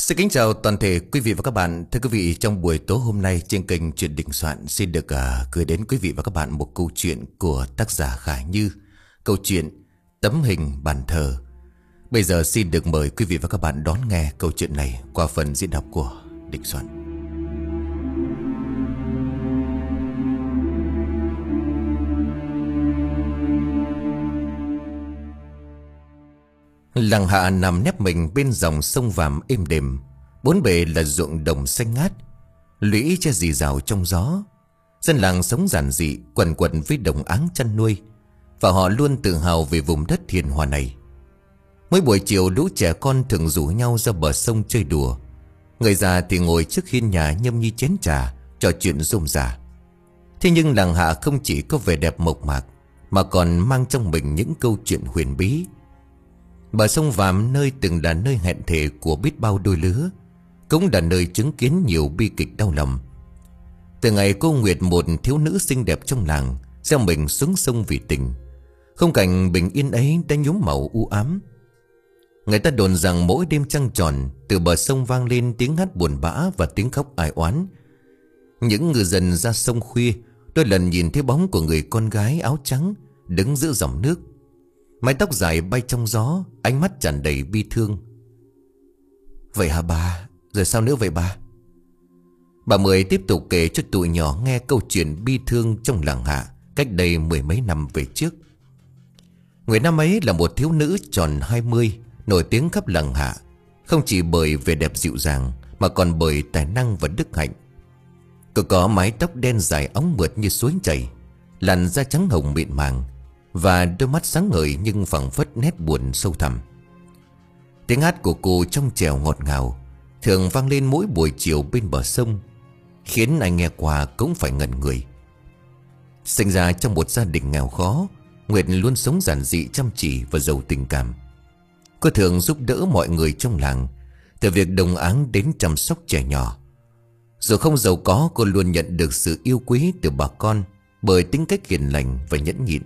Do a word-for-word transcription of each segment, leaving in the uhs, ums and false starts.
Xin kính chào toàn thể quý vị và các bạn. Thưa quý vị, trong buổi tối hôm nay trên kênh Chuyện Đình Soạn xin được uh, gửi đến quý vị và các bạn một câu chuyện của tác giả Khải Như. Câu chuyện Tấm Hình Bàn Thờ. Bây giờ xin được mời quý vị và các bạn đón nghe câu chuyện này qua phần diễn đọc của Đình Soạn. Làng Hạ nằm nép mình bên dòng sông Vàm êm đềm. Bốn bề là ruộng đồng xanh ngát, lũy che rì rào trong gió. Dân làng sống giản dị, quần quần với đồng áng chăn nuôi, và họ luôn tự hào về vùng đất hiền hòa này. Mỗi buổi chiều, lũ trẻ con thường rủ nhau ra bờ sông chơi đùa. Người già thì ngồi trước hiên nhà nhâm nhi chén trà, trò chuyện rôm rả. Thế nhưng làng Hạ không chỉ có vẻ đẹp mộc mạc, mà còn mang trong mình những câu chuyện huyền bí. Bờ sông Vàm, nơi từng là nơi hẹn thề của biết bao đôi lứa, cũng là nơi chứng kiến nhiều bi kịch đau lòng. Từ ngày cô Nguyệt, một thiếu nữ xinh đẹp trong làng, gieo mình xuống sông vì tình, khung cảnh bình yên ấy đã nhuốm màu u ám. Người ta đồn rằng mỗi đêm trăng tròn, từ bờ sông vang lên tiếng hát buồn bã và tiếng khóc ai oán. Những ngư dân ra sông khuya, đôi lần nhìn thấy bóng của người con gái áo trắng đứng giữa dòng nước, mái tóc dài bay trong gió, ánh mắt tràn đầy bi thương. Vậy hả bà? Rồi sao nữa vậy bà? Bà Mười tiếp tục kể cho tụi nhỏ nghe câu chuyện bi thương trong làng Hạ cách đây mười mấy năm về trước. Người năm ấy là một thiếu nữ tròn hai mươi, nổi tiếng khắp làng Hạ, không chỉ bởi vẻ đẹp dịu dàng, mà còn bởi tài năng và đức hạnh. Cô có mái tóc đen dài óng mượt như suối chảy, làn da trắng hồng mịn màng, và đôi mắt sáng ngời nhưng phảng phất nét buồn sâu thẳm. Tiếng hát của cô trong trẻo ngọt ngào, thường vang lên mỗi buổi chiều bên bờ sông, khiến ai nghe qua cũng phải ngẩn người. Sinh ra trong một gia đình nghèo khó, Nguyệt luôn sống giản dị, chăm chỉ và giàu tình cảm. Cô thường giúp đỡ mọi người trong làng, từ việc đồng áng đến chăm sóc trẻ nhỏ. Dù không giàu có, cô luôn nhận được sự yêu quý từ bà con bởi tính cách hiền lành và nhẫn nhịn.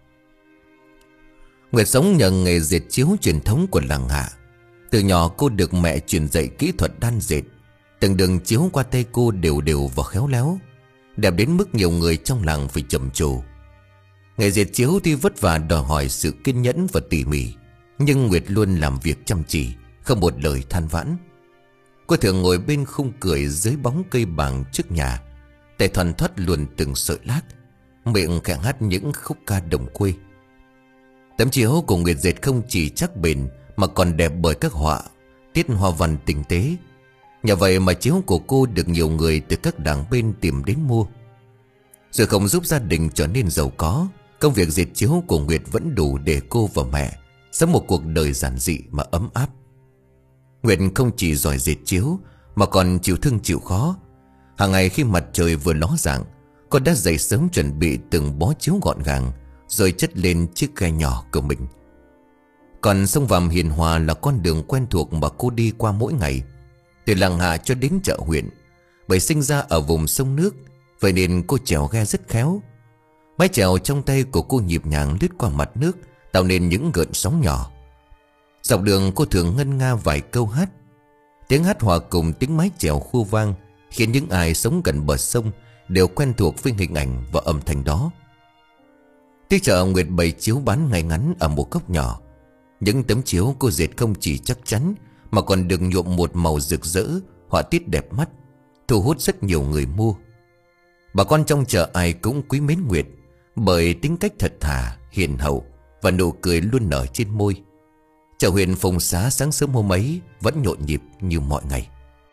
Nguyệt sống nhờ nghề dệt chiếu truyền thống của làng Hạ. Từ nhỏ cô được mẹ truyền dạy kỹ thuật đan dệt. Từng đường chiếu qua tay cô đều đều và khéo léo, đẹp đến mức nhiều người trong làng phải trầm trồ. Nghề dệt chiếu tuy vất vả, đòi hỏi sự kiên nhẫn và tỉ mỉ, nhưng Nguyệt luôn làm việc chăm chỉ, không một lời than vãn. Cô thường ngồi bên khung cười dưới bóng cây bàng trước nhà, tay thoăn thoắt luồn từng sợi lát, miệng khẽ hát những khúc ca đồng quê. Tấm chiếu của Nguyệt dệt không chỉ chắc bền, mà còn đẹp bởi các họa tiết hoa văn tinh tế. Nhờ vậy mà chiếu của cô được nhiều người từ các đảng bên tìm đến mua. Rồi không giúp gia đình trở nên giàu có, công việc dệt chiếu của Nguyệt vẫn đủ để cô và mẹ sống một cuộc đời giản dị mà ấm áp. Nguyệt không chỉ giỏi dệt chiếu, mà còn chịu thương chịu khó. Hàng ngày khi mặt trời vừa ló dạng, cô đã dậy sớm chuẩn bị từng bó chiếu gọn gàng, rồi chất lên chiếc ghe nhỏ của mình. Còn sông Vàm hiền hòa là con đường quen thuộc mà cô đi qua mỗi ngày, từ làng Hạ cho đến chợ huyện. Bởi sinh ra ở vùng sông nước, vậy nên cô chèo ghe rất khéo. Mái chèo trong tay của cô nhịp nhàng lướt qua mặt nước, tạo nên những gợn sóng nhỏ. Dọc đường cô thường ngân nga vài câu hát. Tiếng hát hòa cùng tiếng mái chèo khu vang, khiến những ai sống gần bờ sông đều quen thuộc với hình ảnh và âm thanh đó. Tới chợ, Nguyệt bày chiếu bán ngay ngắn ở một góc nhỏ. Những tấm chiếu cô dệt không chỉ chắc chắn, mà còn được nhuộm một màu rực rỡ, họa tiết đẹp mắt, thu hút rất nhiều người mua. Bà con trong chợ ai cũng quý mến Nguyệt bởi tính cách thật thà, hiền hậu và nụ cười luôn nở trên môi. Chợ huyện Phùng Xá sáng sớm hôm ấy vẫn nhộn nhịp như mọi ngày.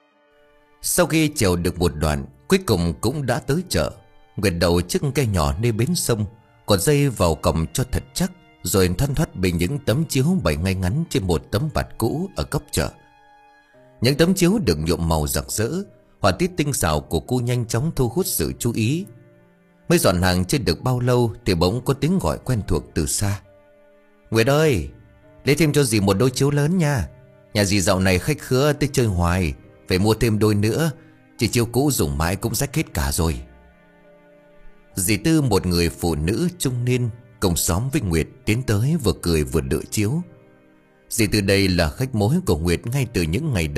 Sau khi chèo được một đoạn, cuối cùng cũng đã tới chợ. Nguyệt đầu chiếc cây nhỏ nơi bến sông, còn dây vào còng cho thật chắc, rồi thoăn thoắt bên những tấm chiếu bày ngay ngắn trên một tấm bạt cũ ở góc chợ. Những tấm chiếu được nhuộm màu rực rỡ, họa tiết tinh xảo của cô nhanh chóng thu hút sự chú ý. Mới dọn hàng chưa được bao lâu thì bỗng có tiếng gọi quen thuộc từ xa. Nguyệt ơi, lấy thêm cho dì một đôi chiếu lớn nha. Nhà dì dạo này khách khứa tới chơi hoài, phải mua thêm đôi nữa, chỉ chiếu cũ dùng mãi cũng rách hết cả rồi. Dì Tư, một người phụ nữ trung niên cùng xóm với Nguyệt, tiến tới vừa cười vừa đợi chiếu. Dì Tư đây là khách mối của Nguyệt ngay từ những ngày đầu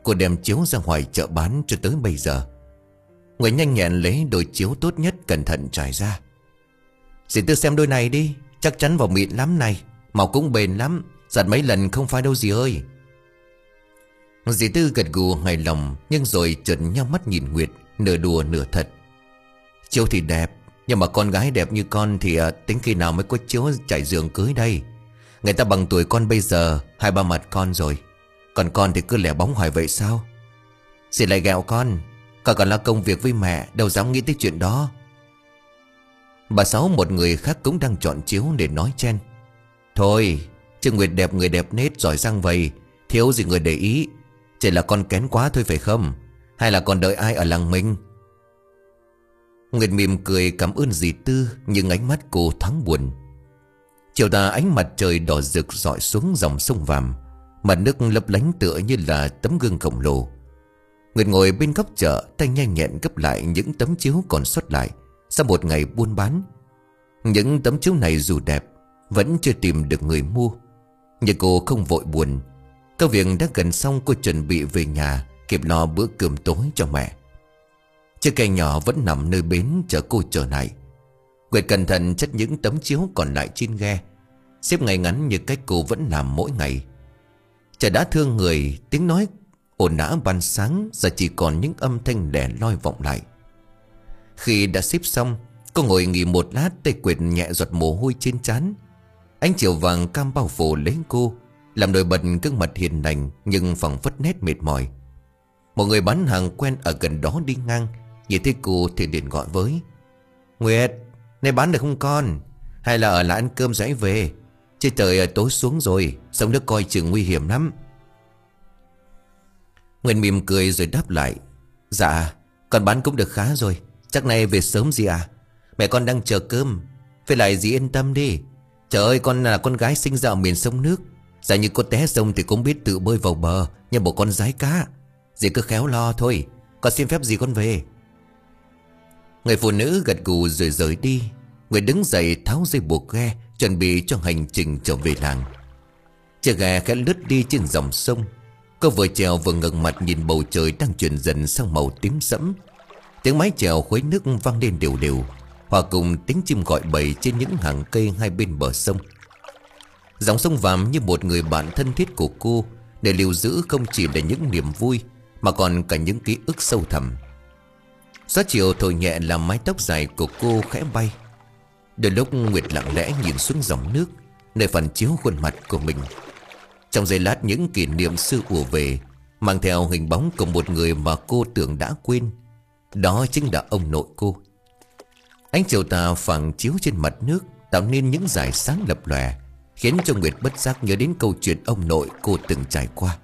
cô đem chiếu ra ngoài chợ bán cho tới bây giờ. Nguyệt nhanh nhẹn lấy đôi chiếu tốt nhất cẩn thận trải ra. Dì Tư xem đôi này đi, chắc chắn vào mịn lắm này, màu cũng bền lắm, giặt mấy lần không phai đâu dì ơi. Dì Tư gật gù hài lòng, nhưng rồi chợt nheo mắt nhìn Nguyệt, nửa đùa nửa thật. Chiếu thì đẹp, nhưng mà con gái đẹp như con thì à, tính khi nào mới có chiếu trải giường cưới đây. Người ta bằng tuổi con bây giờ, hai ba mặt con rồi, còn con thì cứ lẻ bóng hoài vậy sao? Dì lại ghẹo con, con còn là công việc với mẹ, đâu dám nghĩ tới chuyện đó. Bà Sáu một người khác cũng đang chọn chiếu để nói chen. Thôi, chứ Nguyệt đẹp người đẹp nết giỏi giang vậy, thiếu gì người để ý. Chỉ là con kén quá thôi phải không? Hay là còn đợi ai ở làng mình? Nguyệt mỉm cười cảm ơn dì Tư, nhưng ánh mắt cô thoáng buồn. Chiều tà ánh mặt trời đỏ rực rọi xuống dòng sông Vàm, mặt nước lấp lánh tựa như là tấm gương khổng lồ. Nguyệt ngồi bên góc chợ, tay nhanh nhẹn gấp lại những tấm chiếu còn sót lại sau một ngày buôn bán. Những tấm chiếu này dù đẹp, vẫn chưa tìm được người mua. Nhưng cô không vội buồn. Công việc đã gần xong, cô chuẩn bị về nhà kịp lo bữa cơm tối cho mẹ. Chiếc cây nhỏ vẫn nằm nơi bến chờ cô trở lại. Nguyệt cẩn thận chất những tấm chiếu còn lại trên ghe, xếp ngay ngắn như cách cô vẫn làm mỗi ngày. Trời đã thương người, tiếng nói ồn ào ban sáng giờ chỉ còn những âm thanh lẻ loi vọng lại. Khi đã xếp xong, cô ngồi nghỉ một lát, tay Nguyệt nhẹ giọt mồ hôi trên trán. Ánh chiều vàng cam bao phủ lấy cô, làm nổi bật gương mặt hiền lành nhưng phảng phất nét mệt mỏi. Một người bán hàng quen ở gần đó đi ngang, nhìn thấy cô thì liền gọi với: Nguyệt, nay bán được không con? Hay là ở lại ăn cơm rồi về? Chứ trời tối xuống rồi, sông nước coi chừng nguy hiểm lắm. Nguyệt mỉm cười rồi đáp lại: Dạ, con bán cũng được khá rồi, chắc nay về sớm gì à? Mẹ con đang chờ cơm. Với lại dì yên tâm đi, trời ơi, con là con gái sinh ra ở miền sông nước. Giả như có té sông thì cũng biết tự bơi vào bờ như một con gái cá. Dì cứ khéo lo thôi, con xin phép dì con về. Người phụ nữ gật gù rồi rời đi. Người đứng dậy tháo dây buộc ghe, chuẩn bị cho hành trình trở về làng. Chiếc ghe khẽ lướt đi trên dòng sông. Cô vừa chèo vừa ngẩng mặt nhìn bầu trời đang chuyển dần sang màu tím sẫm. Tiếng mái chèo khuấy nước vang lên đều đều, hòa cùng tiếng chim gọi bầy trên những hàng cây hai bên bờ sông. Dòng sông Vàm như một người bạn thân thiết của cô, để lưu giữ không chỉ là những niềm vui mà còn cả những ký ức sâu thẳm. Gió chiều thổi nhẹ làm mái tóc dài của cô khẽ bay. Đôi lúc Nguyệt lặng lẽ nhìn xuống dòng nước, nơi phản chiếu khuôn mặt của mình. Trong giây lát những kỷ niệm xưa ùa về, mang theo hình bóng của một người mà cô tưởng đã quên. Đó chính là ông nội cô. Ánh chiều tà phản chiếu trên mặt nước, tạo nên những dải sáng lập lòe, khiến cho Nguyệt bất giác nhớ đến câu chuyện ông nội cô từng trải qua.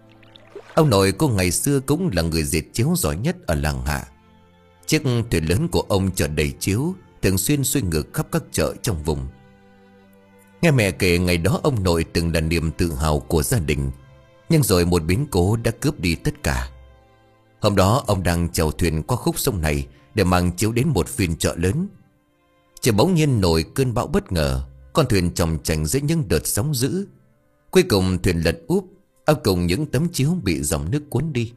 Ông nội cô ngày xưa cũng là người dệt chiếu giỏi nhất ở làng Hạ. Chiếc thuyền lớn của ông chở đầy chiếu, thường xuyên xuôi ngược khắp các chợ trong vùng. Nghe mẹ kể ngày đó ông nội từng là niềm tự hào của gia đình, nhưng rồi một biến cố đã cướp đi tất cả. Hôm đó ông đang chèo thuyền qua khúc sông này để mang chiếu đến một phiên chợ lớn. Chỉ bỗng nhiên nổi cơn bão bất ngờ, con thuyền chòng chành dưới những đợt sóng dữ. Cuối cùng thuyền lật úp, ấp cùng những tấm chiếu bị dòng nước cuốn đi.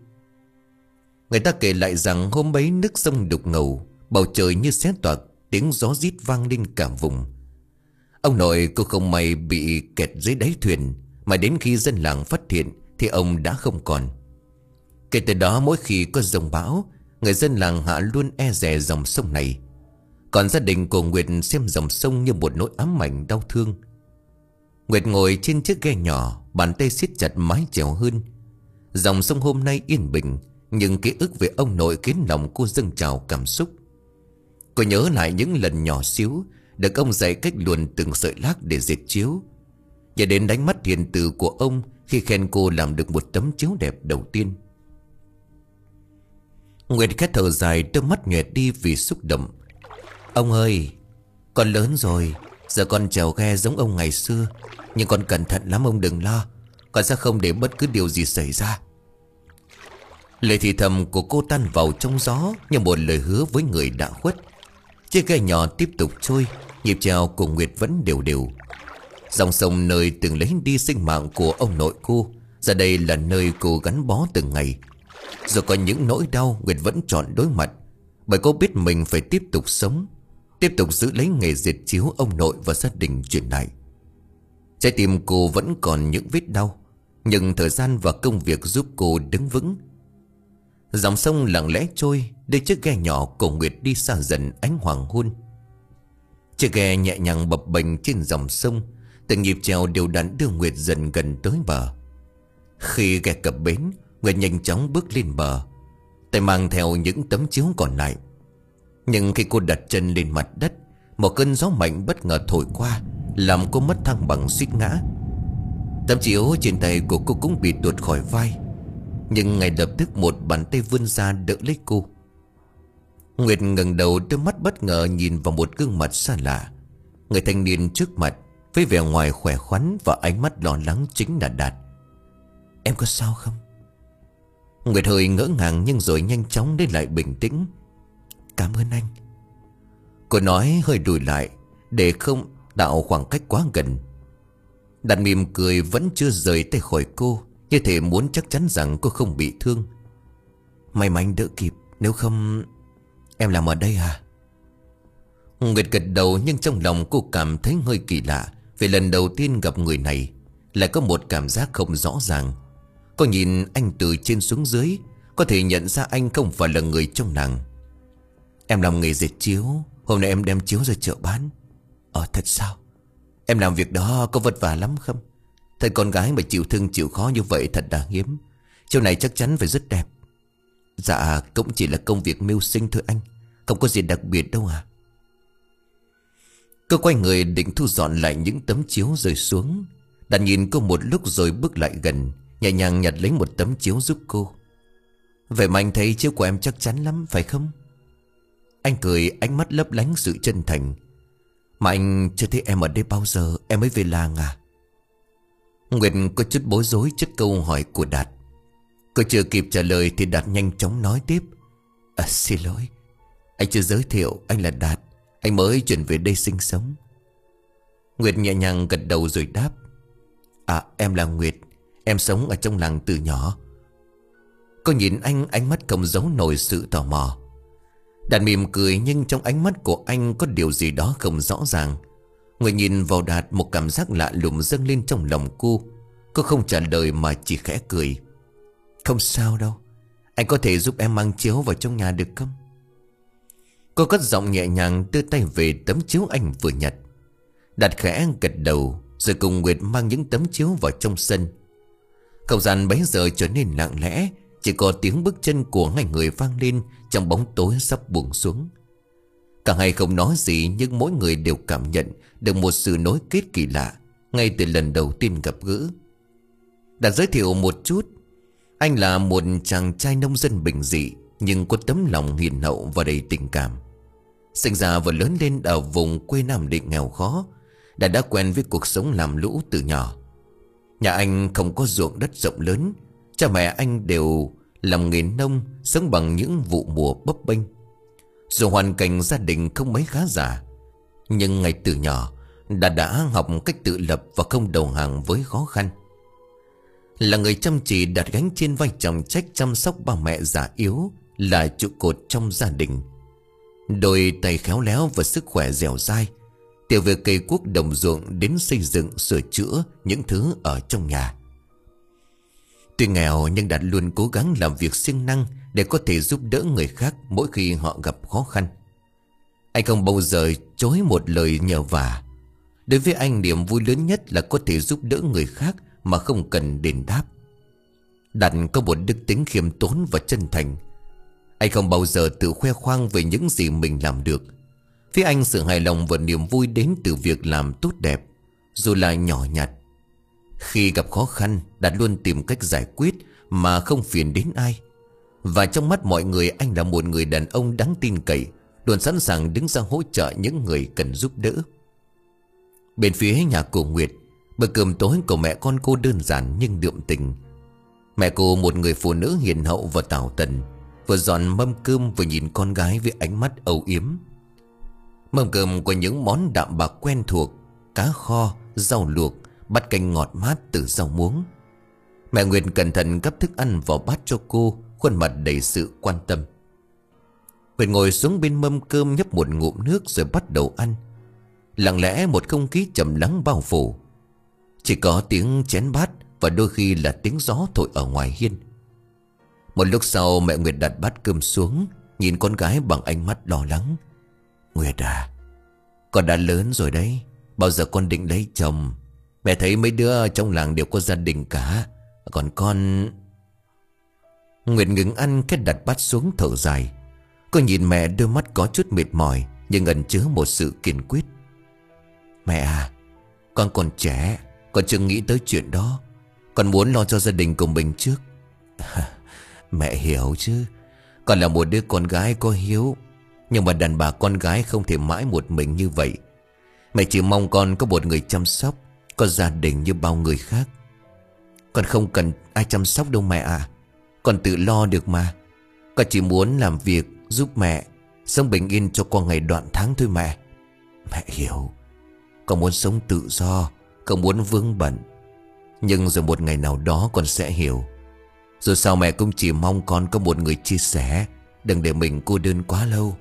Người ta kể lại rằng hôm ấy nước sông đục ngầu, bầu trời như xé toạc, tiếng gió rít vang lên cả vùng. Ông nội cô không may bị kẹt dưới đáy thuyền, mà đến khi dân làng phát hiện thì ông đã không còn. Kể từ đó mỗi khi có dòng bão, người dân làng Hạ luôn e dè dòng sông này. Còn gia đình của Nguyệt xem dòng sông như một nỗi ám ảnh đau thương. Nguyệt ngồi trên chiếc ghe nhỏ, bàn tay siết chặt mái chèo hơn. Dòng sông hôm nay yên bình, nhưng ký ức về ông nội khiến lòng cô dâng trào cảm xúc. Cô nhớ lại những lần nhỏ xíu được ông dạy cách luồn từng sợi lác để dệt chiếu, và đến đánh mắt hiền từ của ông khi khen cô làm được một tấm chiếu đẹp đầu tiên. Nguyệt khẽ thở dài, đôi mắt nhòe đi vì xúc động. Ông ơi, con lớn rồi, giờ con chèo ghe giống ông ngày xưa, nhưng con cẩn thận lắm, ông đừng lo. Con sẽ không để bất cứ điều gì xảy ra. Lời thì thầm của cô tan vào trong gió như một lời hứa với người đã khuất. Chiếc ghe nhỏ tiếp tục trôi, nhịp chèo của Nguyệt vẫn đều đều. Dòng sông nơi từng lấy đi sinh mạng của ông nội cô Giờ đây là nơi cô gắn bó từng ngày. Dù có những nỗi đau, Nguyệt vẫn chọn đối mặt, bởi cô biết mình phải tiếp tục sống, tiếp tục giữ lấy nghề dệt chiếu ông nội và gia đình truyền lại. Trái tim cô vẫn còn những vết đau, nhưng thời gian và công việc giúp cô đứng vững. Dòng sông lặng lẽ trôi, đưa chiếc ghe nhỏ của Nguyệt đi xa dần ánh hoàng hôn. Chiếc ghe nhẹ nhàng bập bềnh trên dòng sông, từng nhịp chèo đều đặn đưa Nguyệt dần gần tới bờ. Khi ghe cập bến, Nguyệt nhanh chóng bước lên bờ, tay mang theo những tấm chiếu còn lại. Nhưng khi cô đặt chân lên mặt đất, một cơn gió mạnh bất ngờ thổi qua, làm cô mất thăng bằng suýt ngã. Tấm chiếu trên tay của cô cũng bị tuột khỏi vai, nhưng ngay lập tức một bàn tay vươn ra đỡ lấy cô. Nguyệt ngẩng đầu, đôi mắt bất ngờ nhìn vào một gương mặt xa lạ. Người thanh niên trước mặt với vẻ ngoài khỏe khoắn và ánh mắt lo lắng chính là Đạt. Em có sao không? Nguyệt hơi ngỡ ngàng nhưng rồi nhanh chóng lấy lại bình tĩnh. Cảm ơn anh. Cô nói hơi lùi lại để không tạo khoảng cách quá gần. Đạt mỉm cười vẫn chưa rời tay khỏi cô, như thể muốn chắc chắn rằng cô không bị thương. May mà anh đỡ kịp, nếu không... Em làm ở đây à? Nguyệt gật đầu, nhưng trong lòng cô cảm thấy hơi kỳ lạ. Vì lần đầu tiên gặp người này, lại có một cảm giác không rõ ràng. Cô nhìn anh từ trên xuống dưới, có thể nhận ra anh không phải là người trong làng. Em làm nghề dệt chiếu, hôm nay em đem chiếu ra chợ bán. Ờ thật sao? Em làm việc đó có vất vả lắm không? Thật con gái mà chịu thương chịu khó như vậy thật là hiếm. Chiếu này chắc chắn phải rất đẹp. Dạ cũng chỉ là công việc mưu sinh thôi anh, không có gì đặc biệt đâu à. Cô quay người định thu dọn lại những tấm chiếu rơi xuống. Đạt nhìn cô một lúc rồi bước lại gần, nhẹ nhàng nhặt lấy một tấm chiếu giúp cô. Vậy mà anh thấy chiếu của em chắc chắn lắm phải không? Anh cười, ánh mắt lấp lánh sự chân thành. Mà anh chưa thấy em ở đây bao giờ, em mới về làng à? Nguyệt có chút bối rối trước câu hỏi của Đạt. Cô chưa kịp trả lời thì Đạt nhanh chóng nói tiếp. À, xin lỗi, anh chưa giới thiệu, anh là Đạt, anh mới chuyển về đây sinh sống. Nguyệt nhẹ nhàng gật đầu rồi đáp. À, em là Nguyệt, em sống ở trong làng từ nhỏ. Cô nhìn anh, ánh mắt không giấu nổi sự tò mò. Đạt mỉm cười, nhưng trong ánh mắt của anh có điều gì đó không rõ ràng. Nguyệt nhìn vào Đạt, một cảm giác lạ lùng dâng lên trong lòng cô. Cô không trả lời mà chỉ khẽ cười. Không sao đâu, anh có thể giúp em mang chiếu vào trong nhà được không? Cô cất giọng nhẹ nhàng đưa tay về tấm chiếu anh vừa nhặt. Đạt khẽ gật đầu rồi cùng Nguyệt mang những tấm chiếu vào trong sân. Không gian bấy giờ trở nên lặng lẽ, chỉ có tiếng bước chân của hai người vang lên trong bóng tối sắp buông xuống. Cả hai không nói gì, nhưng mỗi người đều cảm nhận được một sự nối kết kỳ lạ ngay từ lần đầu tiên gặp gỡ. Đạt giới thiệu một chút. Anh là một chàng trai nông dân bình dị, nhưng có tấm lòng hiền hậu và đầy tình cảm. Sinh ra và lớn lên ở vùng quê Nam Định nghèo khó, đã đã quen với cuộc sống làm lũ từ nhỏ. Nhà anh không có ruộng đất rộng lớn, cha mẹ anh đều làm nghề nông, sống bằng những vụ mùa bấp bênh. Dù hoàn cảnh gia đình không mấy khá giả, nhưng ngay từ nhỏ đã đã học cách tự lập và không đầu hàng với khó khăn. Là người chăm chỉ, Đạt gánh trên vai trọng trách chăm sóc ba mẹ già yếu, là trụ cột trong gia đình. Đôi tay khéo léo và sức khỏe dẻo dai, từ việc cày cuốc đồng ruộng đến xây dựng sửa chữa những thứ ở trong nhà. Tuy nghèo nhưng Đạt luôn cố gắng làm việc siêng năng để có thể giúp đỡ người khác mỗi khi họ gặp khó khăn. Anh không bao giờ chối một lời nhờ vả. Đối với anh, niềm vui lớn nhất là có thể giúp đỡ người khác mà không cần đền đáp. Đạt có một đức tính khiêm tốn và chân thành. Anh không bao giờ tự khoe khoang về những gì mình làm được. Phía anh, sự hài lòng và niềm vui đến từ việc làm tốt đẹp, dù là nhỏ nhặt. Khi gặp khó khăn, Đạt luôn tìm cách giải quyết mà không phiền đến ai. Và trong mắt mọi người, anh là một người đàn ông đáng tin cậy, luôn sẵn sàng đứng ra hỗ trợ những người cần giúp đỡ. Bên phía nhà của Nguyệt, bữa cơm tối của mẹ con cô đơn giản nhưng đượm tình. Mẹ cô, một người phụ nữ hiền hậu và tảo tần, vừa dọn mâm cơm vừa nhìn con gái với ánh mắt âu yếm. Mâm cơm có những món đạm bạc quen thuộc: cá kho, rau luộc, bát canh ngọt mát từ rau muống. Mẹ Nguyệt cẩn thận gắp thức ăn vào bát cho cô, khuôn mặt đầy sự quan tâm. Nguyệt ngồi xuống bên mâm cơm, nhấp một ngụm nước rồi bắt đầu ăn. Lặng lẽ một không khí trầm lắng bao phủ. Chỉ có tiếng chén bát và đôi khi là tiếng gió thổi ở ngoài hiên. Một lúc sau mẹ Nguyệt đặt bát cơm xuống, nhìn con gái bằng ánh mắt lo lắng. Nguyệt à, con đã lớn rồi đấy, bao giờ con định lấy chồng? Mẹ thấy mấy đứa trong làng đều có gia đình cả, còn con... Nguyệt ngừng ăn, cái đặt bát xuống thở dài. Cô nhìn mẹ, đôi mắt có chút mệt mỏi nhưng ẩn chứa một sự kiên quyết. Mẹ à, con còn trẻ, con chưa nghĩ tới chuyện đó. Con muốn lo cho gia đình của mình trước. Mẹ hiểu chứ, con là một đứa con gái có hiếu. Nhưng mà đàn bà con gái không thể mãi một mình như vậy. Mẹ chỉ mong con có một người chăm sóc, có gia đình như bao người khác. Con không cần ai chăm sóc đâu mẹ à, con tự lo được mà. Con chỉ muốn làm việc giúp mẹ, sống bình yên cho qua ngày đoạn tháng thôi mẹ. Mẹ hiểu, con muốn sống tự do, không muốn vướng bận. Nhưng rồi một ngày nào đó con sẽ hiểu. Dù sao mẹ cũng chỉ mong con có một người chia sẻ, đừng để mình cô đơn quá lâu.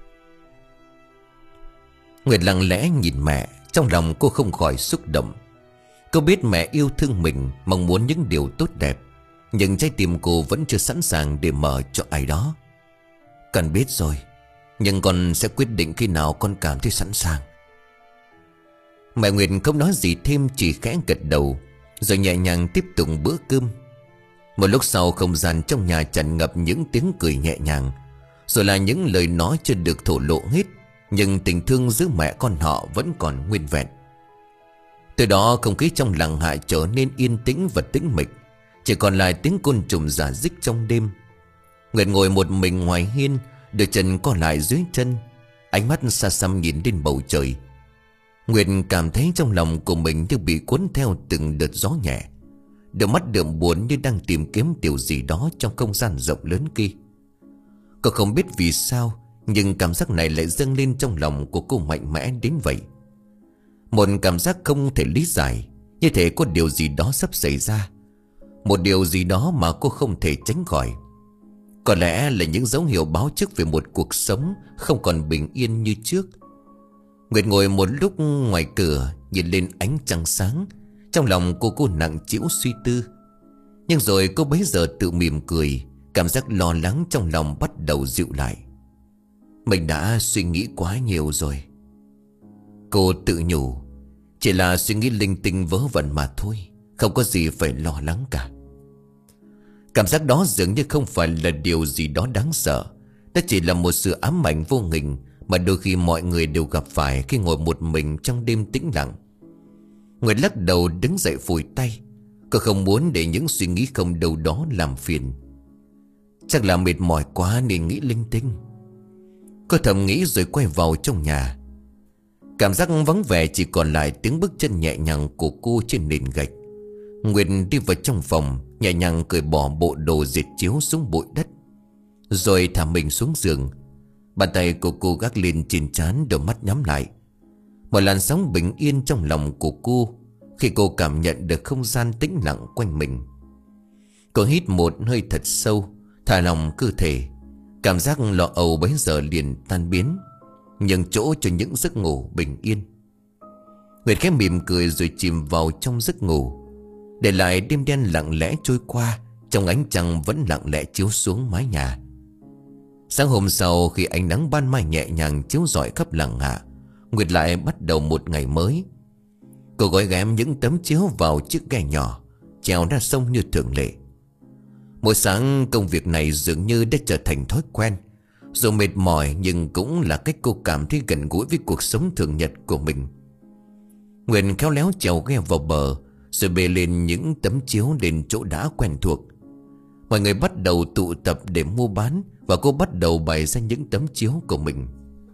Nguyệt lặng lẽ nhìn mẹ, trong lòng cô không khỏi xúc động. Cô biết mẹ yêu thương mình, mong muốn những điều tốt đẹp, nhưng trái tim cô vẫn chưa sẵn sàng để mở cho ai đó. Con biết rồi, nhưng con sẽ quyết định khi nào con cảm thấy sẵn sàng. Mẹ Nguyệt không nói gì thêm, chỉ khẽ gật đầu rồi nhẹ nhàng tiếp tục bữa cơm. Một lúc sau không gian trong nhà tràn ngập những tiếng cười nhẹ nhàng, rồi là những lời nói chưa được thổ lộ hết, nhưng tình thương giữa mẹ con họ vẫn còn nguyên vẹn. Từ đó không khí trong làng Hạ trở nên yên tĩnh và tĩnh mịch, chỉ còn lại tiếng côn trùng rả rích trong đêm. Nguyệt ngồi một mình ngoài hiên, đôi chân co lại dưới chân, ánh mắt xa xăm nhìn lên bầu trời. Nguyệt cảm thấy trong lòng của mình như bị cuốn theo từng đợt gió nhẹ, đôi mắt đượm buồn như đang tìm kiếm điều gì đó trong không gian rộng lớn kia. Cô không biết vì sao, nhưng cảm giác này lại dâng lên trong lòng của cô mạnh mẽ đến vậy. Một cảm giác không thể lý giải, như thể có điều gì đó sắp xảy ra, một điều gì đó mà cô không thể tránh khỏi. Có lẽ là những dấu hiệu báo trước về một cuộc sống không còn bình yên như trước. Nguyệt ngồi một lúc ngoài cửa, nhìn lên ánh trăng sáng. Trong lòng cô cô nặng trĩu suy tư. Nhưng rồi cô bấy giờ tự mỉm cười, cảm giác lo lắng trong lòng bắt đầu dịu lại. Mình đã suy nghĩ quá nhiều rồi, cô tự nhủ. Chỉ là suy nghĩ linh tinh vớ vẩn mà thôi, không có gì phải lo lắng cả. Cảm giác đó dường như không phải là điều gì đó đáng sợ. Đó chỉ là một sự ám ảnh vô hình mà đôi khi mọi người đều gặp phải khi ngồi một mình trong đêm tĩnh lặng. Nguyệt lắc đầu đứng dậy phủi tay. Cô không muốn để những suy nghĩ không đâu đó làm phiền. Chắc là mệt mỏi quá nên nghĩ linh tinh, cô thầm nghĩ rồi quay vào trong nhà. Cảm giác vắng vẻ chỉ còn lại tiếng bước chân nhẹ nhàng của cô trên nền gạch. Nguyệt đi vào trong phòng, nhẹ nhàng cởi bỏ bộ đồ dệt chiếu xuống bụi đất, rồi thả mình xuống giường. Bàn tay của cô gác lên trên trán, đôi mắt nhắm lại. Một làn sóng bình yên trong lòng của cô khi cô cảm nhận được không gian tĩnh lặng quanh mình. Cô hít một hơi thật sâu, thả lỏng cơ thể. Cảm giác lo âu bấy giờ liền tan biến, nhường chỗ cho những giấc ngủ bình yên. Nguyệt khẽ mỉm cười rồi chìm vào trong giấc ngủ, để lại đêm đen lặng lẽ trôi qua, trong ánh trăng vẫn lặng lẽ chiếu xuống mái nhà. Sáng hôm sau, khi ánh nắng ban mai nhẹ nhàng chiếu rọi khắp làng Hạ, Nguyệt lại bắt đầu một ngày mới. Cô gói ghém những tấm chiếu vào chiếc ghe nhỏ, trèo ra sông như thường lệ. Mỗi sáng công việc này dường như đã trở thành thói quen. Dù mệt mỏi nhưng cũng là cách cô cảm thấy gần gũi với cuộc sống thường nhật của mình. Nguyệt khéo léo trèo ghe vào bờ, rồi bê lên những tấm chiếu đến chỗ đã quen thuộc. Mọi người bắt đầu tụ tập để mua bán, và cô bắt đầu bày ra những tấm chiếu của mình.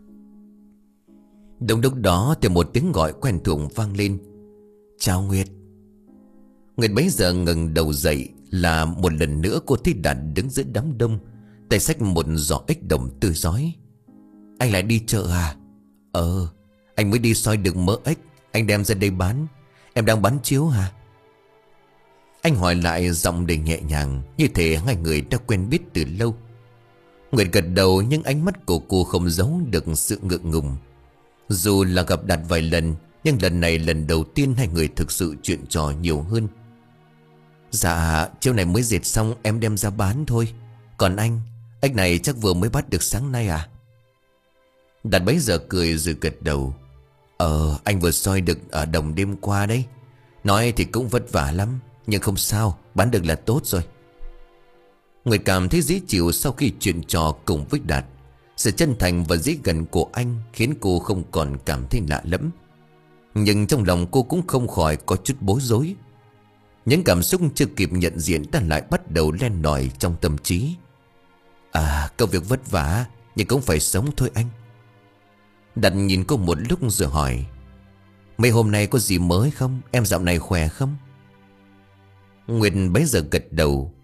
Đúng lúc đó thì một tiếng gọi quen thuộc vang lên. Chào Nguyệt. Nguyệt bấy giờ ngẩng đầu dậy, là một lần nữa cô thấy Đạt đứng giữa đám đông, tay xách một giỏ ếch đồng tươi rói. Anh lại đi chợ à? Ờ, anh mới đi soi được mỡ ếch, anh đem ra đây bán. Em đang bán chiếu hả? Anh hỏi lại giọng đầy nhẹ nhàng, như thể hai người đã quen biết từ lâu. Nguyệt gật đầu, nhưng ánh mắt của cô không giấu được sự ngượng ngùng. Dù là gặp Đạt vài lần, nhưng lần này lần đầu tiên hai người thực sự chuyện trò nhiều hơn. Dạ, chiều này mới dệt xong em đem ra bán thôi. Còn anh, anh này chắc vừa mới bắt được sáng nay à? Đạt bấy giờ cười rồi gật đầu. Ờ, anh vừa soi được ở đồng đêm qua đấy. Nói thì cũng vất vả lắm, nhưng không sao, bán được là tốt rồi. Người cảm thấy dễ chịu sau khi chuyện trò cùng với Đạt. Sự chân thành và dễ gần của anh khiến cô không còn cảm thấy lạ lẫm. Nhưng trong lòng cô cũng không khỏi có chút bối rối. Những cảm xúc chưa kịp nhận diện đã lại bắt đầu len lỏi trong tâm trí. À, công việc vất vả, nhưng cũng phải sống thôi anh. Đạt nhìn cô một lúc rồi hỏi: Mấy hôm nay có gì mới không? Em dạo này khỏe không? Nguyệt bấy giờ gật đầu.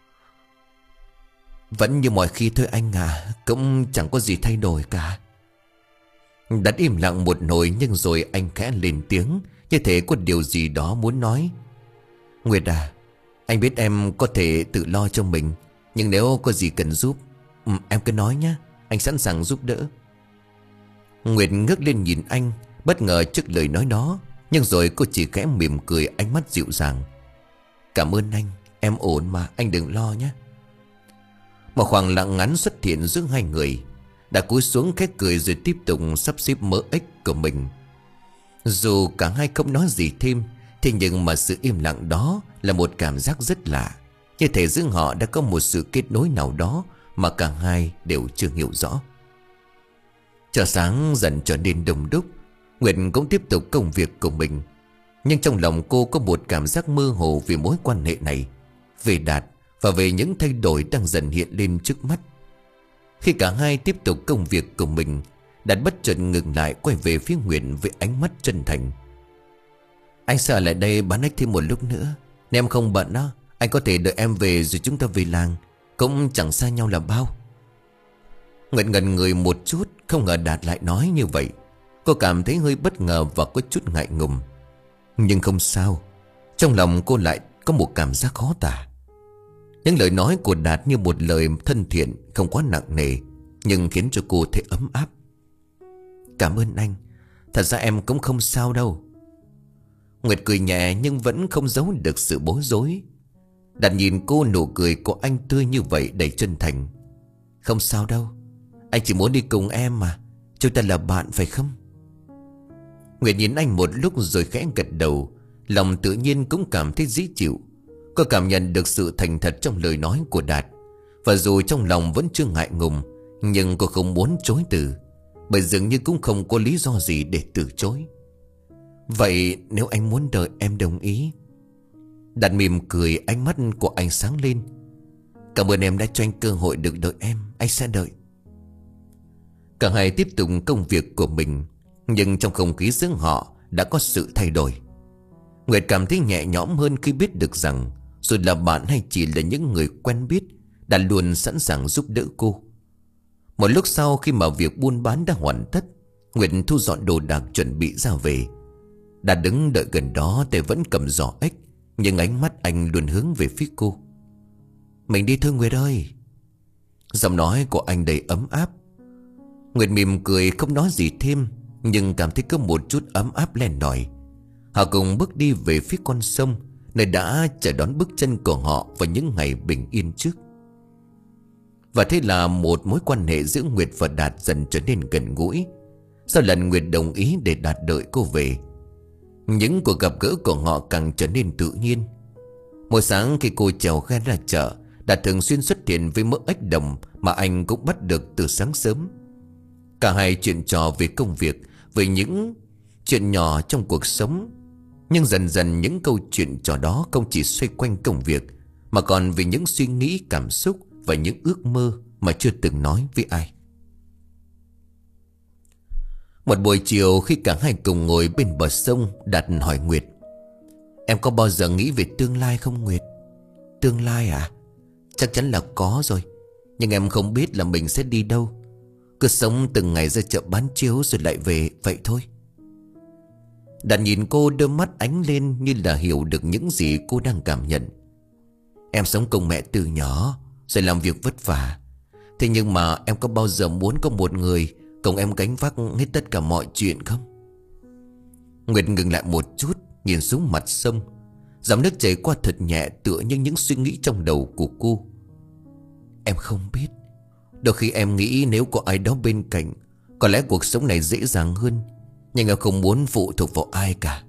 Vẫn như mọi khi thôi anh à, cũng chẳng có gì thay đổi cả. Đạt im lặng một hồi, nhưng rồi anh khẽ lên tiếng, như thể có điều gì đó muốn nói. Nguyệt à, anh biết em có thể tự lo cho mình, nhưng nếu có gì cần giúp, em cứ nói nhé, anh sẵn sàng giúp đỡ. Nguyệt ngước lên nhìn anh, bất ngờ trước lời nói đó, nhưng rồi cô chỉ khẽ mỉm cười, ánh mắt dịu dàng. Cảm ơn anh, em ổn mà, anh đừng lo nhé. Một khoảng lặng ngắn xuất hiện giữa hai người. Đã cúi xuống khẽ cười rồi tiếp tục sắp xếp mỡ ếch của mình. Dù cả hai không nói gì thêm, thế nhưng mà sự im lặng đó là một cảm giác rất lạ, như thể giữa họ đã có một sự kết nối nào đó mà cả hai đều chưa hiểu rõ. Trời sáng dần trở nên đông đúc. Nguyệt cũng tiếp tục công việc của mình, nhưng trong lòng cô có một cảm giác mơ hồ về mối quan hệ này, về Đạt và về những thay đổi đang dần hiện lên trước mắt. Khi cả hai tiếp tục công việc của mình, Đạt bất chợt ngừng lại, quay về phía Nguyệt với ánh mắt chân thành. Anh sợ lại đây bán ếch thêm một lúc nữa. Nếu em không bận đó, anh có thể đợi em về rồi chúng ta về làng, cũng chẳng xa nhau là bao. Nguyệt ngẩn người một chút, không ngờ Đạt lại nói như vậy. Cô cảm thấy hơi bất ngờ và có chút ngại ngùng. Nhưng không sao, trong lòng cô lại có một cảm giác khó tả. Những lời nói của Đạt như một lời thân thiện, không quá nặng nề, nhưng khiến cho cô thấy ấm áp. Cảm ơn anh, thật ra em cũng không sao đâu. Nguyệt cười nhẹ nhưng vẫn không giấu được sự bối rối. Đạt nhìn cô, nụ cười của anh tươi như vậy đầy chân thành. Không sao đâu, anh chỉ muốn đi cùng em mà, chúng ta là bạn phải không? Nguyệt nhìn anh một lúc rồi khẽ gật đầu, lòng tự nhiên cũng cảm thấy dễ chịu. Cô cảm nhận được sự thành thật trong lời nói của Đạt, và dù trong lòng vẫn chưa ngại ngùng, nhưng cô không muốn chối từ, bởi dường như cũng không có lý do gì để từ chối. Vậy nếu anh muốn đợi em đồng ý. Đạt mỉm cười, ánh mắt của anh sáng lên. Cảm ơn em đã cho anh cơ hội được đợi em, anh sẽ đợi. Cả hai tiếp tục công việc của mình, nhưng trong không khí giữa họ đã có sự thay đổi. Nguyệt cảm thấy nhẹ nhõm hơn khi biết được rằng dù là bạn hay chỉ là những người quen biết, đã luôn sẵn sàng giúp đỡ cô. Một lúc sau, khi mà việc buôn bán đã hoàn tất, Nguyệt thu dọn đồ đạc chuẩn bị ra về. Đã đứng đợi gần đó, tay vẫn cầm giỏ ếch, nhưng ánh mắt anh luôn hướng về phía cô. Mình đi thôi Nguyệt ơi. Giọng nói của anh đầy ấm áp. Nguyệt mỉm cười không nói gì thêm, nhưng cảm thấy có một chút ấm áp len lỏi. Họ cùng bước đi về phía con sông, nơi đã chờ đón bước chân của họ vào những ngày bình yên trước. Và thế là một mối quan hệ giữa Nguyệt và Đạt dần trở nên gần gũi. Sau lần Nguyệt đồng ý để Đạt đợi cô về, những cuộc gặp gỡ của họ càng trở nên tự nhiên. Mỗi sáng khi cô chèo ghe ra chợ, Đạt thường xuyên xuất hiện với mớ ếch đồng mà anh cũng bắt được từ sáng sớm. Cả hai chuyện trò về công việc, về những chuyện nhỏ trong cuộc sống. Nhưng dần dần những câu chuyện trò đó không chỉ xoay quanh công việc, mà còn về những suy nghĩ, cảm xúc và những ước mơ mà chưa từng nói với ai. Một buổi chiều, khi cả hai cùng ngồi bên bờ sông, Đạt hỏi Nguyệt: Em có bao giờ nghĩ về tương lai không Nguyệt? Tương lai à? Chắc chắn là có rồi, nhưng em không biết là mình sẽ đi đâu. Cứ sống từng ngày ra chợ bán chiếu rồi lại về vậy thôi. Đạt nhìn cô, đôi mắt ánh lên như là hiểu được những gì cô đang cảm nhận. Em sống cùng mẹ từ nhỏ, rồi làm việc vất vả. Thế nhưng mà em có bao giờ muốn có một người cùng em gánh vác hết tất cả mọi chuyện không? Nguyệt ngừng lại một chút, nhìn xuống mặt sông. Dòng nước chảy qua thật nhẹ, tựa như những suy nghĩ trong đầu của cô. Em không biết. Đôi khi em nghĩ nếu có ai đó bên cạnh, có lẽ cuộc sống này dễ dàng hơn. Nhưng em không muốn phụ thuộc vào ai cả.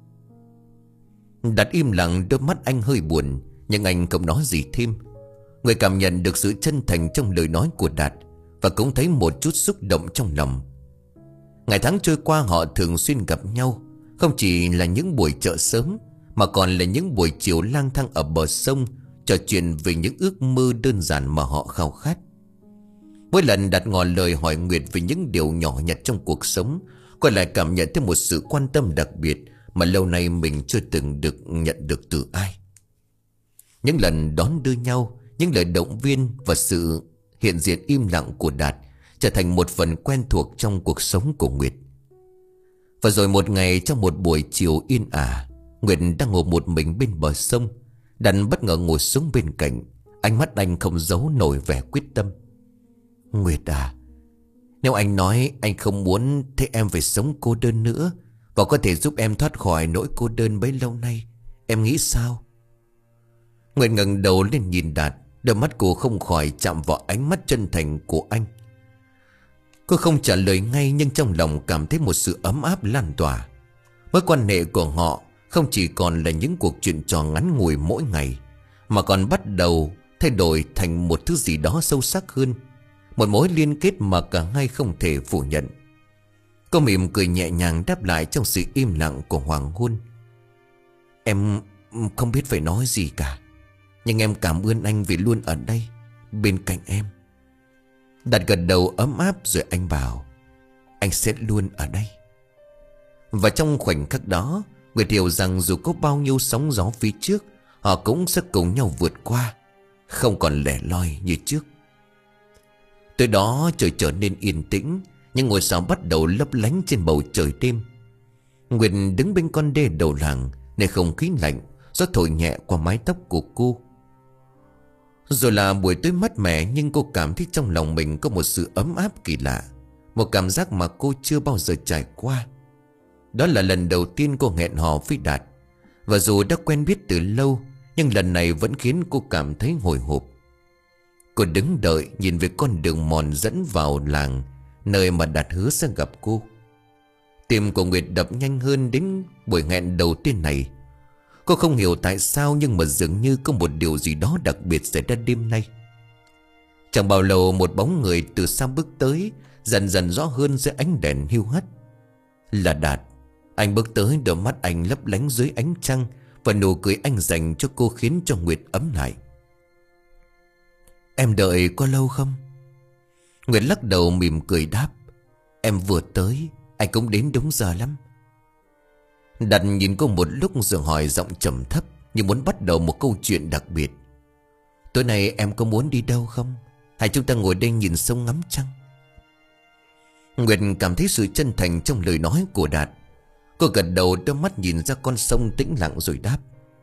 Đạt im lặng, đôi mắt anh hơi buồn, nhưng anh không nói gì thêm. Người cảm nhận được sự chân thành trong lời nói của Đạt, và cũng thấy một chút xúc động trong lòng. Ngày tháng trôi qua, họ thường xuyên gặp nhau. Không chỉ là những buổi chợ sớm, mà còn là những buổi chiều lang thang ở bờ sông, trò chuyện về những ước mơ đơn giản mà họ khao khát. Mỗi lần Đạt ngỏ lời hỏi Nguyệt về những điều nhỏ nhặt trong cuộc sống, cô lại cảm nhận thêm một sự quan tâm đặc biệt mà lâu nay mình chưa từng được nhận được từ ai. Những lần đón đưa nhau, những lời động viên và sự hiện diện im lặng của Đạt trở thành một phần quen thuộc trong cuộc sống của Nguyệt. Và rồi một ngày, trong một buổi chiều yên ả, Nguyệt đang ngồi một mình bên bờ sông. Đạt bất ngờ ngồi xuống bên cạnh. Ánh mắt anh không giấu nổi vẻ quyết tâm. Nguyệt à, nếu anh nói anh không muốn thấy em phải sống cô đơn nữa, và có thể giúp em thoát khỏi nỗi cô đơn bấy lâu nay, em nghĩ sao? Nguyệt ngẩng đầu lên nhìn Đạt. Đôi mắt cô không khỏi chạm vào ánh mắt chân thành của anh. Cô không trả lời ngay, nhưng trong lòng cảm thấy một sự ấm áp lan tỏa. Mối quan hệ của họ không chỉ còn là những cuộc chuyện trò ngắn ngủi mỗi ngày, mà còn bắt đầu thay đổi thành một thứ gì đó sâu sắc hơn. Một mối liên kết mà cả hai không thể phủ nhận. Cô mỉm cười nhẹ nhàng đáp lại trong sự im lặng của hoàng hôn. Em không biết phải nói gì cả, nhưng em cảm ơn anh vì luôn ở đây bên cạnh em. Đạt gật đầu ấm áp, rồi anh bảo anh sẽ luôn ở đây. Và trong khoảnh khắc đó, Nguyệt hiểu rằng dù có bao nhiêu sóng gió phía trước, họ cũng sẽ cùng nhau vượt qua, không còn lẻ loi như trước. Tới đó trời trở nên yên tĩnh, những ngôi sao bắt đầu lấp lánh trên bầu trời đêm. Nguyệt đứng bên con đê đầu làng, nơi không khí lạnh, gió thổi nhẹ qua mái tóc của cô. Rồi là buổi tối mát mẻ, nhưng cô cảm thấy trong lòng mình có một sự ấm áp kỳ lạ. Một cảm giác mà cô chưa bao giờ trải qua. Đó là lần đầu tiên cô hẹn hò với Đạt. Và dù đã quen biết từ lâu, nhưng lần này vẫn khiến cô cảm thấy hồi hộp. Cô đứng đợi, nhìn về con đường mòn dẫn vào làng, nơi mà Đạt hứa sẽ gặp cô. Tim của Nguyệt đập nhanh hơn đến buổi hẹn đầu tiên này. Cô không hiểu tại sao, nhưng mà dường như có một điều gì đó đặc biệt xảy ra đêm nay. Chẳng bao lâu, một bóng người từ xa bước tới, dần dần rõ hơn dưới ánh đèn hiu hắt. Là Đạt. Anh bước tới, đôi mắt anh lấp lánh dưới ánh trăng, và nụ cười anh dành cho cô khiến cho Nguyệt ấm lại. Em đợi có lâu không? Nguyệt lắc đầu mỉm cười đáp. Em vừa tới, anh cũng đến đúng giờ lắm. Đạt nhìn cô một lúc rồi hỏi giọng trầm thấp, như muốn bắt đầu một câu chuyện đặc biệt. Tối nay em có muốn đi đâu không? Hay chúng ta ngồi đây nhìn sông ngắm trăng? Nguyệt cảm thấy sự chân thành trong lời nói của Đạt. Cô gật đầu, đôi mắt nhìn ra con sông tĩnh lặng rồi đáp.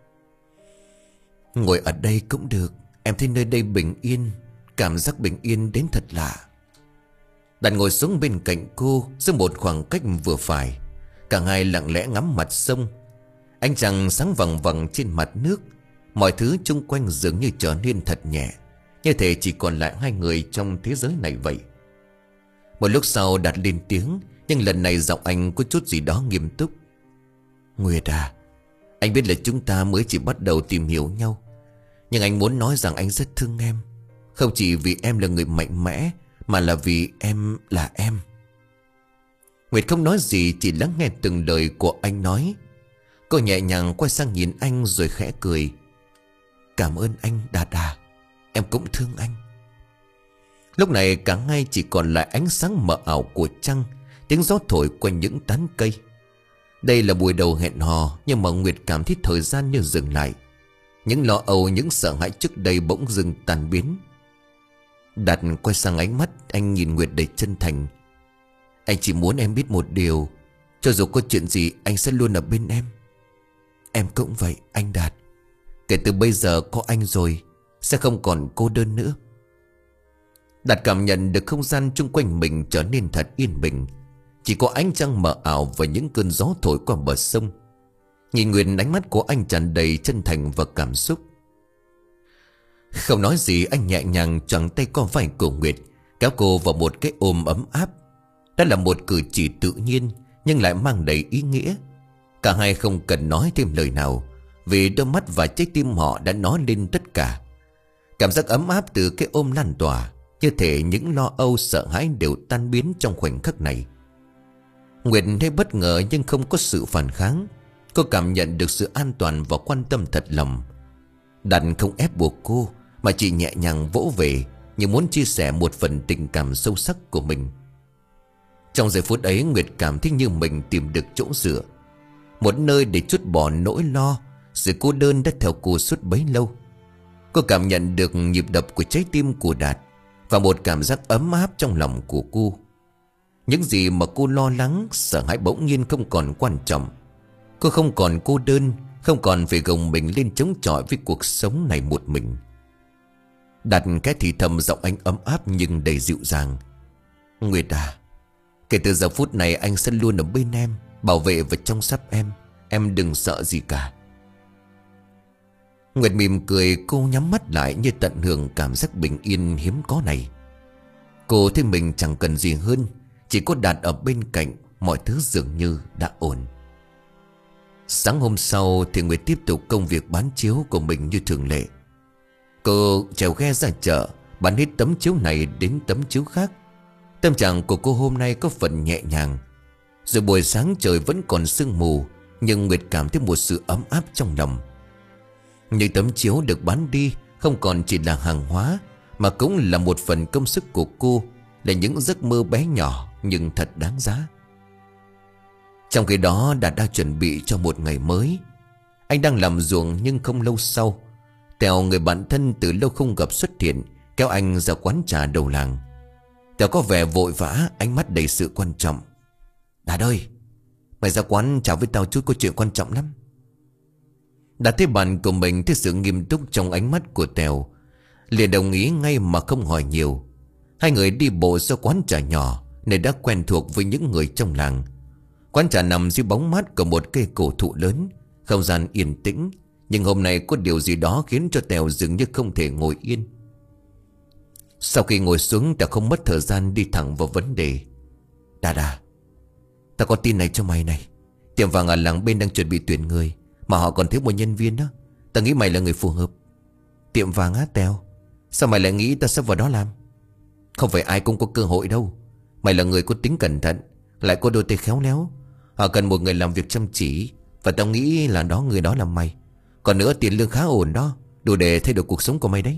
Ngồi ở đây cũng được. Em thấy nơi đây bình yên. Cảm giác bình yên đến thật lạ. Đạt ngồi xuống bên cạnh cô, giữa một khoảng cách vừa phải. Cả hai lặng lẽ ngắm mặt sông. Ánh trăng sáng vằng vằng trên mặt nước. Mọi thứ chung quanh dường như trở nên thật nhẹ, như thể chỉ còn lại hai người trong thế giới này vậy. Một lúc sau Đạt lên tiếng, nhưng lần này giọng anh có chút gì đó nghiêm túc. Nguyệt à, anh biết là chúng ta mới chỉ bắt đầu tìm hiểu nhau, nhưng anh muốn nói rằng anh rất thương em. Không chỉ vì em là người mạnh mẽ, mà là vì em là em. Nguyệt không nói gì, chỉ lắng nghe từng lời của anh nói. Cô nhẹ nhàng quay sang nhìn anh rồi khẽ cười. Cảm ơn anh Đạt à, em cũng thương anh. Lúc này cả hai chỉ còn lại ánh sáng mờ ảo của trăng, tiếng gió thổi quanh những tán cây. Đây là buổi đầu hẹn hò, nhưng mà Nguyệt cảm thấy thời gian như dừng lại. Những lo âu, những sợ hãi trước đây bỗng dưng tan biến. Đạt quay sang ánh mắt anh nhìn Nguyệt đầy chân thành. Anh chỉ muốn em biết một điều. Cho dù có chuyện gì anh sẽ luôn ở bên em. Em cũng vậy anh Đạt. Kể từ bây giờ có anh rồi, sẽ không còn cô đơn nữa. Đạt cảm nhận được không gian chung quanh mình trở nên thật yên bình. Chỉ có ánh trăng mờ ảo và những cơn gió thổi qua bờ sông. Nhìn Nguyệt, ánh mắt của anh tràn đầy chân thành và cảm xúc. Không nói gì, anh nhẹ nhàng choàng tay qua vai của Nguyệt, kéo cô vào một cái ôm ấm áp. Đó là một cử chỉ tự nhiên nhưng lại mang đầy ý nghĩa. Cả hai không cần nói thêm lời nào, vì đôi mắt và trái tim họ đã nói lên tất cả. Cảm giác ấm áp từ cái ôm lan tỏa, như thể những lo âu sợ hãi đều tan biến trong khoảnh khắc này. Nguyệt hơi bất ngờ nhưng không có sự phản kháng. Cô cảm nhận được sự an toàn và quan tâm thật lòng. Đạt không ép buộc cô, mà chỉ nhẹ nhàng vỗ về, như muốn chia sẻ một phần tình cảm sâu sắc của mình. Trong giây phút ấy, Nguyệt cảm thấy như mình tìm được chỗ dựa, một nơi để trút bỏ nỗi lo. Sự cô đơn đã theo cô suốt bấy lâu. Cô cảm nhận được nhịp đập của trái tim của Đạt, và một cảm giác ấm áp trong lòng của cô. Những gì mà cô lo lắng, sợ hãi bỗng nhiên không còn quan trọng. Cô không còn cô đơn, không còn phải gồng mình lên chống chọi với cuộc sống này một mình. Đạt cái thì thầm, giọng anh ấm áp nhưng đầy dịu dàng. Nguyệt à, kể từ giờ phút này anh sẽ luôn ở bên em, bảo vệ và chăm sóc em. Em đừng sợ gì cả. Nguyệt mỉm cười, cô nhắm mắt lại như tận hưởng cảm giác bình yên hiếm có này. Cô thấy mình chẳng cần gì hơn, chỉ có Đạt ở bên cạnh, mọi thứ dường như đã ổn. Sáng hôm sau thì Nguyệt tiếp tục công việc bán chiếu của mình như thường lệ. Cô trèo ghe ra chợ, bán hết tấm chiếu này đến tấm chiếu khác. Tâm trạng của cô hôm nay có phần nhẹ nhàng. Rồi buổi sáng trời vẫn còn sương mù, nhưng Nguyệt cảm thấy một sự ấm áp trong lòng. Những tấm chiếu được bán đi không còn chỉ là hàng hóa, mà cũng là một phần công sức của cô, là những giấc mơ bé nhỏ nhưng thật đáng giá. Trong khi đó, Đạt đang chuẩn bị cho một ngày mới. Anh đang làm ruộng, nhưng không lâu sau, Tèo, người bạn thân từ lâu không gặp, xuất hiện, kéo anh ra quán trà đầu làng. Tèo có vẻ vội vã, ánh mắt đầy sự quan trọng. Đạt ơi, mày ra quán trà với tao chút, có chuyện quan trọng lắm. Đạt thấy bạn của mình thấy sự nghiêm túc trong ánh mắt của Tèo, liền đồng ý ngay mà không hỏi nhiều. Hai người đi bộ ra quán trà nhỏ, nơi đã quen thuộc với những người trong làng. Quán trà nằm dưới bóng mát của một cây cổ thụ lớn, không gian yên tĩnh. Nhưng hôm nay có điều gì đó khiến cho Tèo dường như không thể ngồi yên. Sau khi ngồi xuống, Tèo không mất thời gian đi thẳng vào vấn đề. Đạt à, tao có tin này cho mày này. Tiệm vàng ở làng bên đang chuẩn bị tuyển người, mà họ còn thiếu một nhân viên đó. Tao nghĩ mày là người phù hợp. Tiệm vàng á Tèo? Sao mày lại nghĩ tao sẽ vào đó làm? Không phải ai cũng có cơ hội đâu. Mày là người có tính cẩn thận, lại có đôi tay khéo léo. Họ cần một người làm việc chăm chỉ, và tao nghĩ là đó người đó là mày. Còn nữa, tiền lương khá ổn đó, đủ để thay đổi cuộc sống của mày đấy.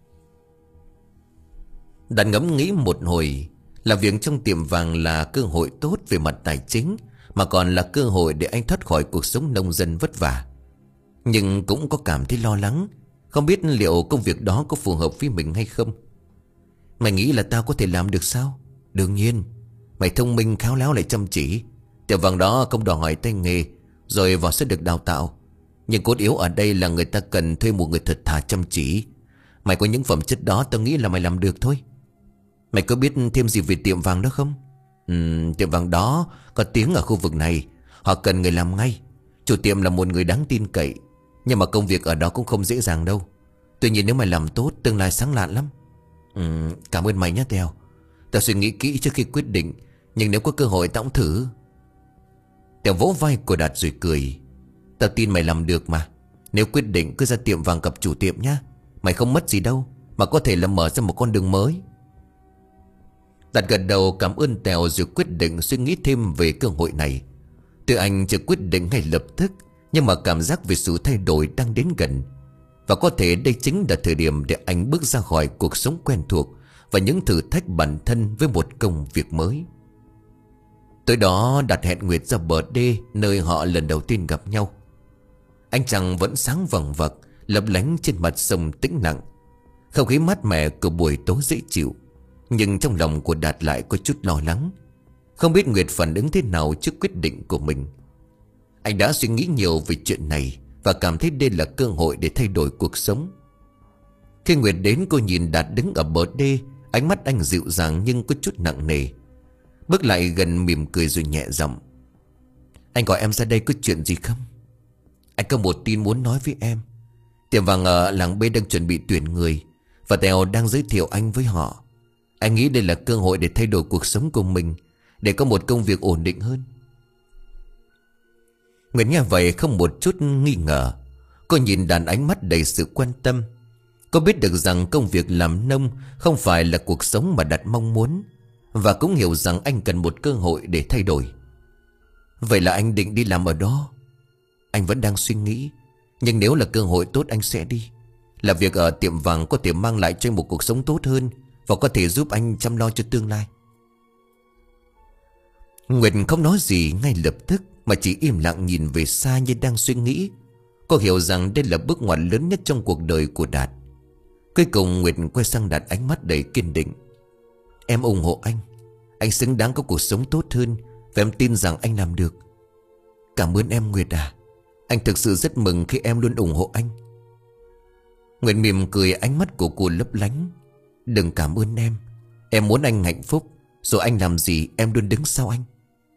Đạt ngẫm nghĩ một hồi. Làm việc trong tiệm vàng là cơ hội tốt về mặt tài chính, mà còn là cơ hội để anh thoát khỏi cuộc sống nông dân vất vả. Nhưng cũng có cảm thấy lo lắng, không biết liệu công việc đó có phù hợp với mình hay không. Mày nghĩ là tao có thể làm được sao? Đương nhiên. Mày thông minh, khéo léo lại chăm chỉ. Tiệm vàng đó không đòi hỏi tay nghề, rồi vào sẽ được đào tạo. Nhưng cốt yếu ở đây là người ta cần thuê một người thật thà chăm chỉ. Mày có những phẩm chất đó, tao nghĩ là mày làm được thôi. Mày có biết thêm gì về tiệm vàng đó không? Uhm, tiệm vàng đó có tiếng ở khu vực này. Họ cần người làm ngay. Chủ tiệm là một người đáng tin cậy, nhưng mà công việc ở đó cũng không dễ dàng đâu. Tuy nhiên nếu mày làm tốt, tương lai sáng lạn lắm. uhm, Cảm ơn mày nhé Tèo. Tao suy nghĩ kỹ trước khi quyết định, nhưng nếu có cơ hội tao cũng thử. Tèo vỗ vai của Đạt rồi cười. Tao tin mày làm được mà. Nếu quyết định cứ ra tiệm vàng gặp chủ tiệm nhá. Mày không mất gì đâu, mà có thể là mở ra một con đường mới. Đạt gật đầu cảm ơn Tèo, rồi quyết định suy nghĩ thêm về cơ hội này. Tuy anh chưa quyết định ngay lập tức, nhưng mà cảm giác về sự thay đổi đang đến gần. Và có thể đây chính là thời điểm để anh bước ra khỏi cuộc sống quen thuộc và những thử thách bản thân với một công việc mới. Tới đó, Đạt hẹn Nguyệt ra bờ đê, nơi họ lần đầu tiên gặp nhau. Ánh trăng vẫn sáng vằng vặc, lấp lánh trên mặt sông tĩnh lặng. Không khí mát mẻ của buổi tối dễ chịu. Nhưng trong lòng của Đạt lại có chút lo lắng. Không biết Nguyệt phản ứng thế nào trước quyết định của mình. Anh đã suy nghĩ nhiều về chuyện này và cảm thấy đây là cơ hội để thay đổi cuộc sống. Khi Nguyệt đến, cô nhìn Đạt đứng ở bờ đê. Ánh mắt anh dịu dàng nhưng có chút nặng nề. Bước lại gần mỉm cười rồi nhẹ giọng: Anh gọi em ra đây có chuyện gì không? Anh có một tin muốn nói với em. Tiệm vàng ở làng bên đang chuẩn bị tuyển người, và Tèo đang giới thiệu anh với họ. Anh nghĩ đây là cơ hội để thay đổi cuộc sống của mình, để có một công việc ổn định hơn. Nguyệt nghe vậy không một chút nghi ngờ. Cô nhìn Đạt ánh mắt đầy sự quan tâm. Cô biết được rằng công việc làm nông không phải là cuộc sống mà Đạt mong muốn, và cũng hiểu rằng anh cần một cơ hội để thay đổi. Vậy là anh định đi làm ở đó? Anh vẫn đang suy nghĩ, nhưng nếu là cơ hội tốt anh sẽ đi. Là việc ở tiệm vàng có thể mang lại cho anh một cuộc sống tốt hơn, và có thể giúp anh chăm lo cho tương lai. Nguyệt không nói gì ngay lập tức, mà chỉ im lặng nhìn về xa như đang suy nghĩ. Cô hiểu rằng đây là bước ngoặt lớn nhất trong cuộc đời của Đạt. Cuối cùng Nguyệt quay sang Đạt ánh mắt đầy kiên định: Em ủng hộ anh. Anh xứng đáng có cuộc sống tốt hơn, và em tin rằng anh làm được. Cảm ơn em Nguyệt à. Anh thực sự rất mừng khi em luôn ủng hộ anh. Nguyệt mỉm cười, ánh mắt của cô lấp lánh. Đừng cảm ơn em. Em muốn anh hạnh phúc, rồi anh làm gì em luôn đứng sau anh.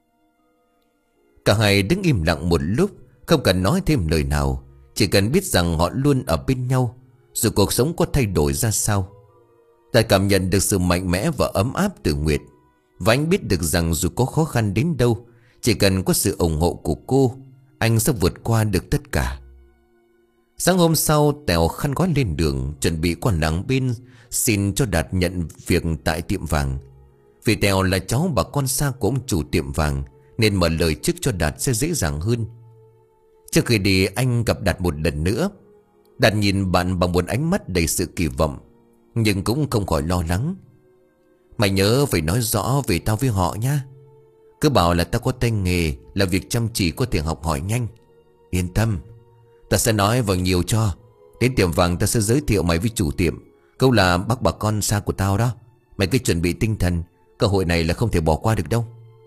Cả hai đứng im lặng một lúc, không cần nói thêm lời nào, chỉ cần biết rằng họ luôn ở bên nhau, dù cuộc sống có thay đổi ra sao. Đạt cảm nhận được sự mạnh mẽ và ấm áp từ Nguyệt, và anh biết được rằng dù có khó khăn đến đâu, chỉ cần có sự ủng hộ của cô, anh sẽ vượt qua được tất cả. Sáng hôm sau, Tèo khăn gói lên đường, chuẩn bị qua làng bên xin cho Đạt nhận việc tại tiệm vàng. Vì Tèo là cháu bà con xa của ông chủ tiệm vàng, nên mở lời trước cho Đạt sẽ dễ dàng hơn. Trước khi đi, anh gặp Đạt một lần nữa. Đạt nhìn bạn bằng một ánh mắt đầy sự kỳ vọng, nhưng cũng không khỏi lo lắng. Mày nhớ phải nói rõ về tao với họ nha. Cứ bảo là tao có tay nghề, là việc chăm chỉ, có thể học hỏi nhanh. Yên tâm, ta sẽ nói vào nhiều cho. Đến tiệm vàng ta sẽ giới thiệu mày với chủ tiệm, câu là bác bà con xa của tao đó. Mày cứ chuẩn bị tinh thần, cơ hội này là không thể bỏ qua được đâu.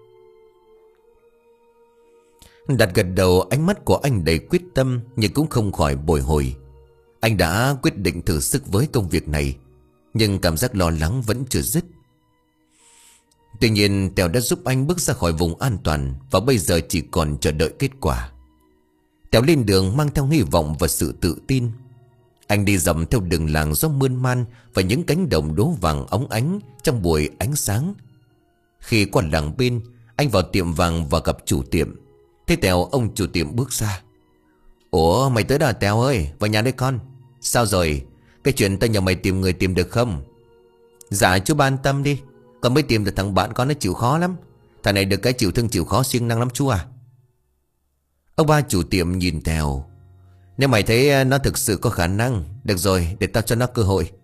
Đạt gật đầu, ánh mắt của anh đầy quyết tâm, nhưng cũng không khỏi bồi hồi. Anh đã quyết định thử sức với công việc này, nhưng cảm giác lo lắng vẫn chưa dứt. Tuy nhiên Tèo đã giúp anh bước ra khỏi vùng an toàn, và bây giờ chỉ còn chờ đợi kết quả. Tèo lên đường mang theo hy vọng và sự tự tin. Anh đi dầm theo đường làng gió mơn man và những cánh đồng đố vàng óng ánh trong buổi ánh sáng. Khi qua làng bên, anh vào tiệm vàng và gặp chủ tiệm. Thế Tèo, ông chủ tiệm bước ra: Ủa mày tới đó Tèo ơi, vào nhà đây con. Sao rồi, cái chuyện tao nhờ mày tìm người tìm được không? Dạ chú ba an tâm đi, con mới tìm được thằng bạn con, nó chịu khó lắm. Thằng này được cái chịu thương chịu khó, siêng năng lắm chú à. Ông ba chủ tiệm nhìn Tèo: Nếu mày thấy nó thực sự có khả năng, được rồi, để tao cho nó cơ hội.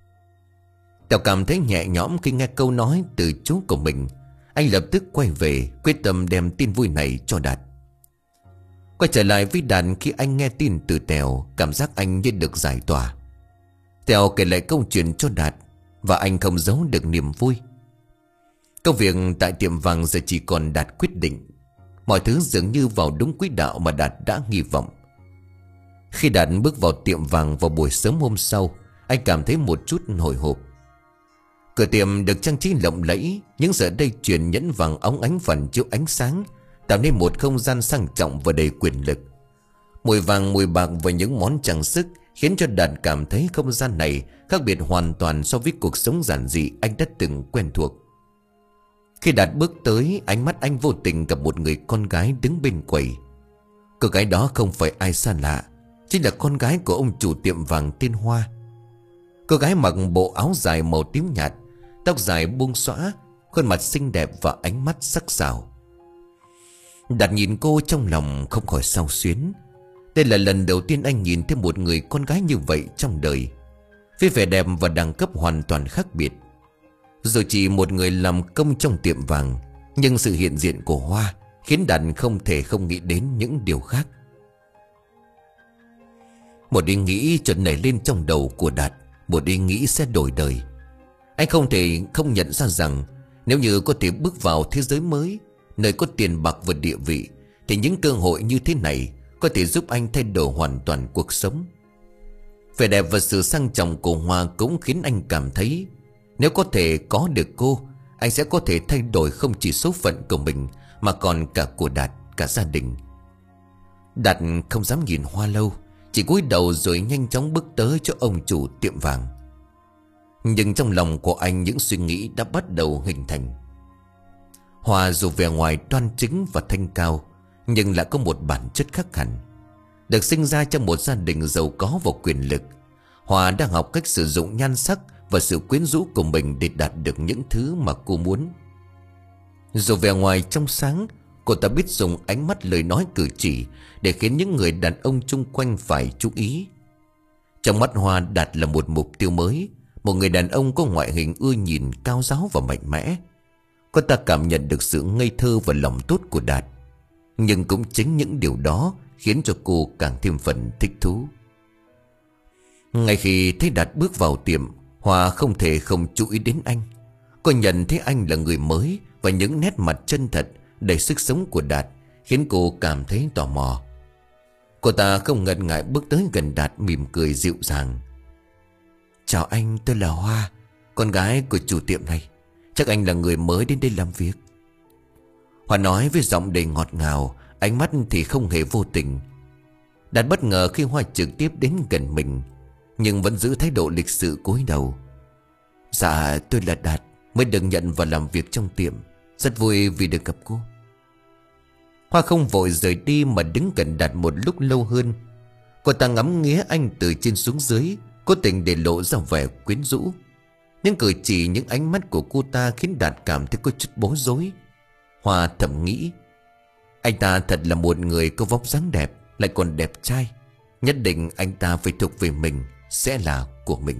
Tèo cảm thấy nhẹ nhõm khi nghe câu nói từ chú của mình. Anh lập tức quay về, quyết tâm đem tin vui này cho Đạt. Quay trở lại với Đạt, khi anh nghe tin từ Tèo, cảm giác anh như được giải tỏa. Tèo kể lại câu chuyện cho Đạt, và anh không giấu được niềm vui. Công việc tại tiệm vàng giờ chỉ còn Đạt quyết định. Mọi thứ dường như vào đúng quỹ đạo mà Đạt đã hy vọng. Khi Đạt bước vào tiệm vàng vào buổi sớm hôm sau, anh cảm thấy một chút hồi hộp. Cửa tiệm được trang trí lộng lẫy, những sợi dây chuyền nhẫn vàng óng ánh phản chiếu ánh sáng, tạo nên một không gian sang trọng và đầy quyền lực. Mùi vàng, mùi bạc và những món trang sức khiến cho Đạt cảm thấy không gian này khác biệt hoàn toàn so với cuộc sống giản dị anh đã từng quen thuộc. Khi Đạt bước tới, ánh mắt anh vô tình gặp một người con gái đứng bên quầy. Cô gái đó không phải ai xa lạ, chính là con gái của ông chủ tiệm vàng tên Hoa. Cô gái mặc bộ áo dài màu tím nhạt, tóc dài buông xõa, khuôn mặt xinh đẹp và ánh mắt sắc sảo. Đạt nhìn cô trong lòng không khỏi xao xuyến. Đây là lần đầu tiên anh nhìn thấy một người con gái như vậy trong đời, với vẻ đẹp và đẳng cấp hoàn toàn khác biệt. Dù chỉ một người làm công trong tiệm vàng, nhưng sự hiện diện của Hoa khiến Đạt không thể không nghĩ đến những điều khác. Một ý nghĩ chợt nảy lên trong đầu của Đạt, một ý nghĩ sẽ đổi đời. Anh không thể không nhận ra rằng Nếu như có thể bước vào thế giới mới, nơi có tiền bạc và địa vị, thì những cơ hội như thế này có thể giúp anh thay đổi hoàn toàn cuộc sống. Vẻ đẹp và sự sang trọng của Hoa cũng khiến anh cảm thấy nếu có thể có được cô, anh sẽ có thể thay đổi không chỉ số phận của mình mà còn cả của Đạt, cả gia đình. Đạt không dám nhìn Hoa lâu, chỉ cúi đầu rồi nhanh chóng bước tới cho ông chủ tiệm vàng. Nhưng trong lòng của anh những suy nghĩ đã bắt đầu hình thành. Hoa dù vẻ ngoài đoan chính và thanh cao, nhưng lại có một bản chất khác hẳn. Được sinh ra trong một gia đình giàu có và quyền lực, Hoa đang học cách sử dụng nhan sắc và sự quyến rũ của mình để đạt được những thứ mà cô muốn. Dù vẻ ngoài trong sáng, cô ta biết dùng ánh mắt, lời nói cử chỉ để khiến những người đàn ông chung quanh phải chú ý. Trong mắt Hoa, Đạt là một mục tiêu mới, một người đàn ông có ngoại hình ưa nhìn, cao ráo và mạnh mẽ. Cô ta cảm nhận được sự ngây thơ và lòng tốt của Đạt. Nhưng cũng chính những điều đó khiến cho cô càng thêm phần thích thú. Ngay khi thấy Đạt bước vào tiệm, Hoa không thể không chú ý đến anh. Cô nhận thấy anh là người mới, và những nét mặt chân thật đầy sức sống của Đạt khiến cô cảm thấy tò mò. Cô ta không ngần ngại bước tới gần Đạt, mỉm cười dịu dàng. Chào anh, tôi là Hoa, con gái của chủ tiệm này. Chắc anh là người mới đến đây làm việc. Hoa nói với giọng đầy ngọt ngào, ánh mắt thì không hề vô tình. Đạt bất ngờ khi Hoa trực tiếp đến gần mình, nhưng vẫn giữ thái độ lịch sự cúi đầu. Dạ, tôi là Đạt, mới được nhận vào làm việc trong tiệm. Rất vui vì được gặp cô. Hoa không vội rời đi mà đứng gần Đạt một lúc lâu hơn. Cô ta ngắm nghía anh từ trên xuống dưới, cố tình để lộ ra vẻ quyến rũ. Những cử chỉ, những ánh mắt của cô ta khiến Đạt cảm thấy có chút bối rối. Hoa thầm nghĩ, anh ta thật là một người có vóc dáng đẹp, lại còn đẹp trai. Nhất định anh ta phải thuộc về mình, sẽ là của mình.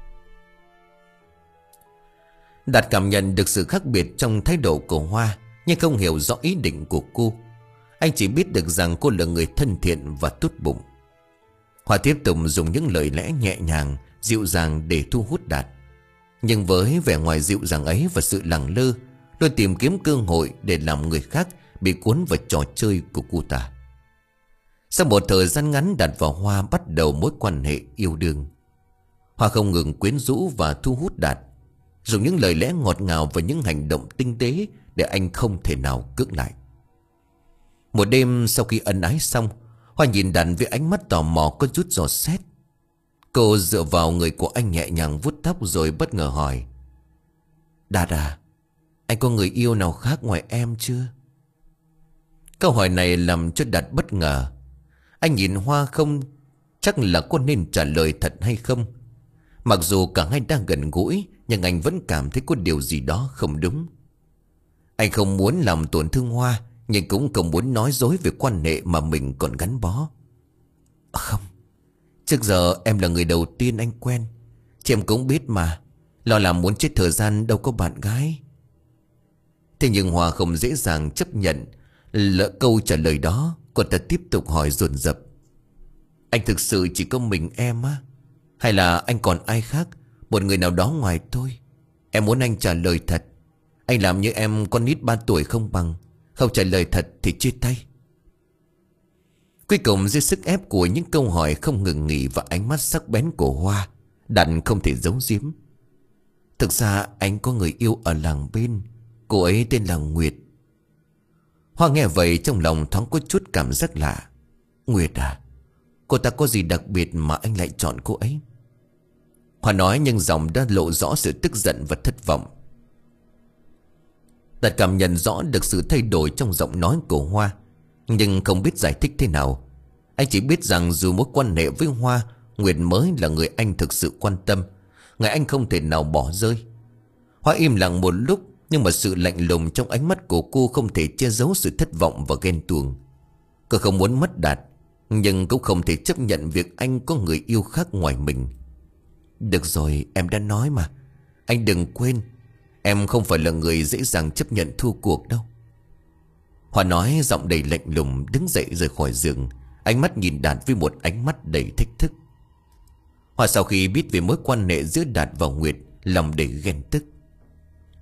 Đạt cảm nhận được sự khác biệt trong thái độ của Hoa, nhưng không hiểu rõ ý định của cô. Anh chỉ biết được rằng cô là người thân thiện và tốt bụng. Hoa tiếp tục dùng những lời lẽ nhẹ nhàng, dịu dàng để thu hút Đạt. Nhưng với vẻ ngoài dịu dàng ấy và sự lẳng lơ, luôn tìm kiếm cơ hội để làm người khác bị cuốn vào trò chơi của cô ta. Sau một thời gian ngắn, Đạt và Hoa bắt đầu mối quan hệ yêu đương. Hoa không ngừng quyến rũ và thu hút Đạt, dùng những lời lẽ ngọt ngào và những hành động tinh tế để anh không thể nào cưỡng lại. Một đêm sau khi ân ái xong, Hoa nhìn Đạt với ánh mắt tò mò có chút dò xét. Cô dựa vào người của anh nhẹ nhàng vuốt tóc rồi bất ngờ hỏi, Đạt à, anh có người yêu nào khác ngoài em chưa? Câu hỏi này làm cho Đạt bất ngờ. Anh nhìn Hoa không chắc là có nên trả lời thật hay không. Mặc dù cả hai đang gần gũi, nhưng anh vẫn cảm thấy có điều gì đó không đúng. Anh không muốn làm tổn thương Hoa, nhưng cũng không muốn nói dối về quan hệ mà mình còn gắn bó. Không, trước giờ em là người đầu tiên anh quen. Chị em cũng biết mà, lo làm muốn chết thời gian đâu có bạn gái. Thế nhưng Hoa không dễ dàng chấp nhận lỡ câu trả lời đó. Cô ta tiếp tục hỏi dồn dập, anh thực sự chỉ có mình em á? Hay là anh còn ai khác, một người nào đó ngoài tôi? Em muốn anh trả lời thật. Anh làm như em con nít ba tuổi không bằng. Không trả lời thật thì chia tay. Cuối cùng dưới sức ép của những câu hỏi không ngừng nghỉ và ánh mắt sắc bén của Hoa, Đạt không thể giấu giếm. Thực ra anh có người yêu ở làng bên, cô ấy tên là Nguyệt. Hoa nghe vậy trong lòng thoáng có chút cảm giác lạ. Nguyệt à? Cô ta có gì đặc biệt mà anh lại chọn cô ấy? Hoa nói nhưng giọng đã lộ rõ sự tức giận và thất vọng. Đạt cảm nhận rõ được sự thay đổi trong giọng nói của Hoa, nhưng không biết giải thích thế nào. Anh chỉ biết rằng dù mối quan hệ với Hoa, Nguyệt mới là người anh thực sự quan tâm, người anh không thể nào bỏ rơi. Hoa im lặng một lúc, nhưng mà sự lạnh lùng trong ánh mắt của cô không thể che giấu sự thất vọng và ghen tuông. Cô không muốn mất Đạt, nhưng cũng không thể chấp nhận việc anh có người yêu khác ngoài mình. Được rồi, em đã nói mà. Anh đừng quên, em không phải là người dễ dàng chấp nhận thua cuộc đâu. Hoa nói giọng đầy lạnh lùng, đứng dậy rời khỏi giường. Ánh mắt nhìn Đạt với một ánh mắt đầy thách thức. Hoa sau khi biết về mối quan hệ giữa Đạt và Nguyệt, lòng đầy ghen tức.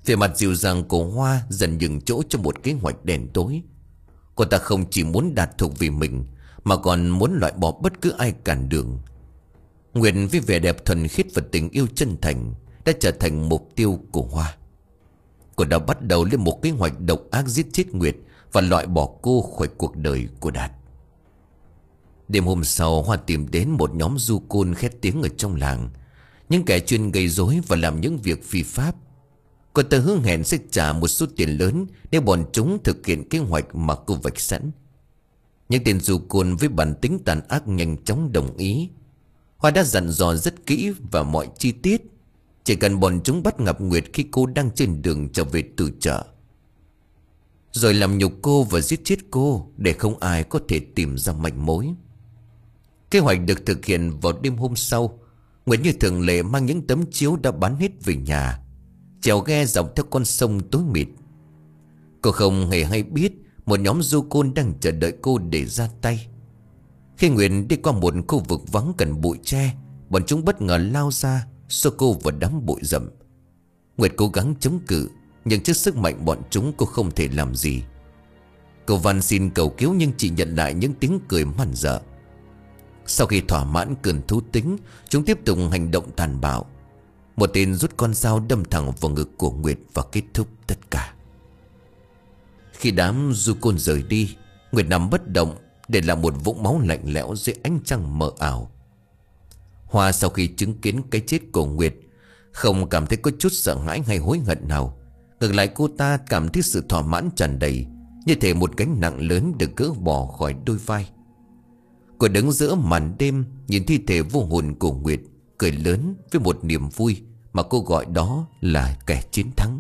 Về mặt dịu dàng của Hoa dần nhường chỗ cho một kế hoạch đen tối. Cô ta không chỉ muốn đạt thuộc vì mình, mà còn muốn loại bỏ bất cứ ai cản đường. Nguyệt với vẻ đẹp thuần khiết và tình yêu chân thành đã trở thành mục tiêu của Hoa. Cô đã bắt đầu lên một kế hoạch độc ác giết chết Nguyệt và loại bỏ cô khỏi cuộc đời của Đạt. Đêm hôm sau, Hoa tìm đến một nhóm du côn khét tiếng ở trong làng, những kẻ chuyên gây rối và làm những việc phi pháp. Cô ta hứa hẹn sẽ trả một số tiền lớn nếu bọn chúng thực hiện kế hoạch mà cô vạch sẵn. Những tên du côn với bản tính tàn ác nhanh chóng đồng ý. Hoa đã dặn dò rất kỹ và mọi chi tiết. Chỉ cần bọn chúng bắt gặp Nguyệt khi cô đang trên đường trở về từ chợ, rồi làm nhục cô và giết chết cô để không ai có thể tìm ra manh mối. Kế hoạch được thực hiện vào đêm hôm sau. Nguyệt như thường lệ mang những tấm chiếu đã bán hết về nhà, chèo ghe dọc theo con sông tối mịt. Cô không hề hay biết một nhóm du côn đang chờ đợi cô để ra tay. Khi Nguyệt đi qua một khu vực vắng gần bụi tre, bọn chúng bất ngờ lao ra xô cô vào đám bụi rậm. Nguyệt cố gắng chống cự, nhưng trước sức mạnh bọn chúng cô không thể làm gì. Cô van xin cầu cứu nhưng chỉ nhận lại những tiếng cười man dợ. Sau khi thỏa mãn cơn thú tính, chúng tiếp tục hành động tàn bạo. Một tên rút con dao đâm thẳng vào ngực của Nguyệt và kết thúc tất cả. Khi đám du côn rời đi, Nguyệt nằm bất động, để lại một vũng máu lạnh lẽo dưới ánh trăng mờ ảo. Hoa sau khi chứng kiến cái chết của Nguyệt không cảm thấy có chút sợ hãi hay hối hận nào. Ngược lại, cô ta cảm thấy sự thỏa mãn tràn đầy, như thể một gánh nặng lớn được gỡ bỏ khỏi đôi vai. Cô đứng giữa màn đêm, nhìn thi thể vô hồn của Nguyệt, cười lớn với một niềm vui mà cô gọi đó là kẻ chiến thắng.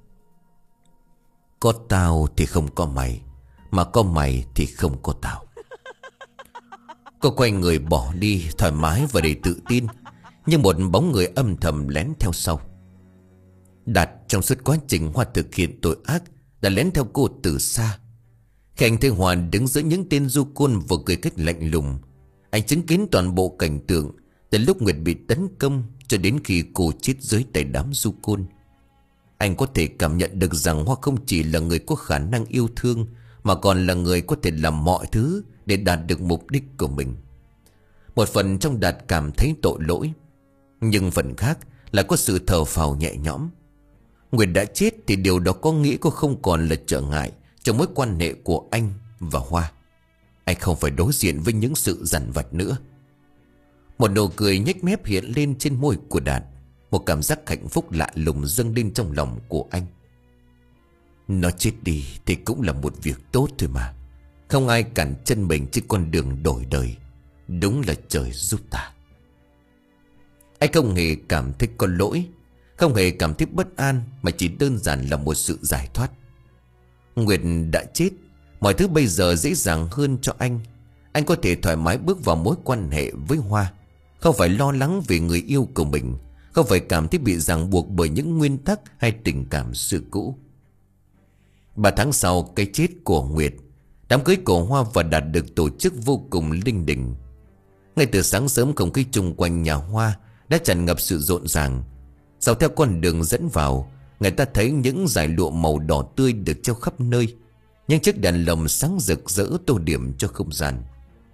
Có tao thì không có mày, mà có mày thì không có tao. Cô quay người bỏ đi thoải mái và đầy tự tin, nhưng một bóng người âm thầm lén theo sau. Đạt trong suốt quá trình Hoa thực hiện tội ác đã lén theo cô từ xa. Khi anh thấy Hoa đứng giữa những tên du côn và cười cách lạnh lùng, anh chứng kiến toàn bộ cảnh tượng từ lúc Nguyệt bị tấn công cho đến khi cô chết dưới tay đám du côn. Anh có thể cảm nhận được rằng Hoa không chỉ là người có khả năng yêu thương, mà còn là người có thể làm mọi thứ để đạt được mục đích của mình. Một phần trong Đạt cảm thấy tội lỗi, nhưng phần khác là có sự thở phào nhẹ nhõm. Nguyệt đã chết thì điều đó có nghĩa cô không còn là trở ngại trong mối quan hệ của anh và Hoa. Anh không phải đối diện với những sự dằn vặt nữa. Một nụ cười nhếch mép hiện lên trên môi của Đạt. Một cảm giác hạnh phúc lạ lùng dâng lên trong lòng của anh. Nó chết đi thì cũng là một việc tốt thôi mà. Không ai cản chân mình trên con đường đổi đời. Đúng là trời giúp ta. Anh không hề cảm thấy có lỗi, không hề cảm thấy bất an, mà chỉ đơn giản là một sự giải thoát. Nguyệt đã chết, mọi thứ bây giờ dễ dàng hơn cho anh. Anh có thể thoải mái bước vào mối quan hệ với Hoa, không phải lo lắng về người yêu của mình, không phải cảm thấy bị ràng buộc bởi những nguyên tắc hay tình cảm xưa cũ. Ba tháng sau cái chết của Nguyệt, đám cưới của Hoa và Đạt được tổ chức vô cùng linh đình. Ngay từ sáng sớm, không khí chung quanh nhà Hoa đã tràn ngập sự rộn ràng. Dọc theo con đường dẫn vào, người ta thấy những dải lụa màu đỏ tươi được treo khắp nơi, những chiếc đèn lồng sáng rực rỡ tô điểm cho không gian.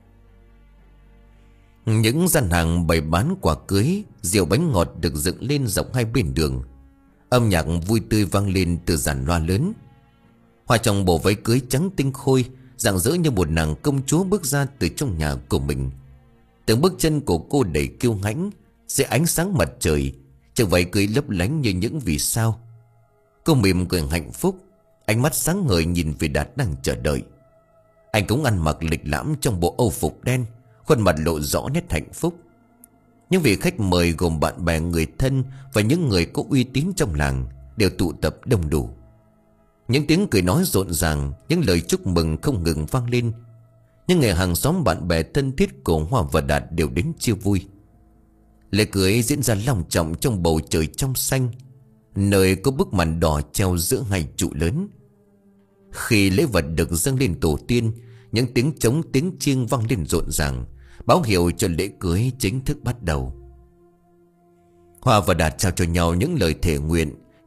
Những gian hàng bày bán quà cưới, rượu bánh ngọt được dựng lên dọc hai bên đường. Âm nhạc vui tươi vang lên từ dàn loa lớn. Hoa trong bộ váy cưới trắng tinh khôi, rạng rỡ như một nàng công chúa bước ra từ trong nhà của mình. Từng bước chân của cô đầy kiêu hãnh dưới ánh sáng mặt trời, chiếc váy cưới lấp lánh như những vì sao. Cô mỉm cười hạnh phúc, ánh mắt sáng ngời nhìn về Đạt đang chờ đợi. Anh cũng ăn mặc lịch lãm trong bộ âu phục đen, khuôn mặt lộ rõ nét hạnh phúc. Những vị khách mời gồm bạn bè, người thân và những người có uy tín trong làng đều tụ tập đông đủ. Những tiếng cười nói rộn ràng, những lời chúc mừng không ngừng vang lên. Những người hàng xóm, bạn bè thân thiết của Hoa và Đạt đều đến chia vui. Lễ cưới diễn ra long trọng trong bầu trời trong xanh, nơi có bức màn đỏ treo giữa hai trụ lớn. Khi lễ vật được dâng lên tổ tiên, những tiếng trống tiếng chiêng vang lên rộn ràng, báo hiệu cho lễ cưới chính thức bắt đầu. Hoa và Đạt trao cho nhau những lời thề nguyện,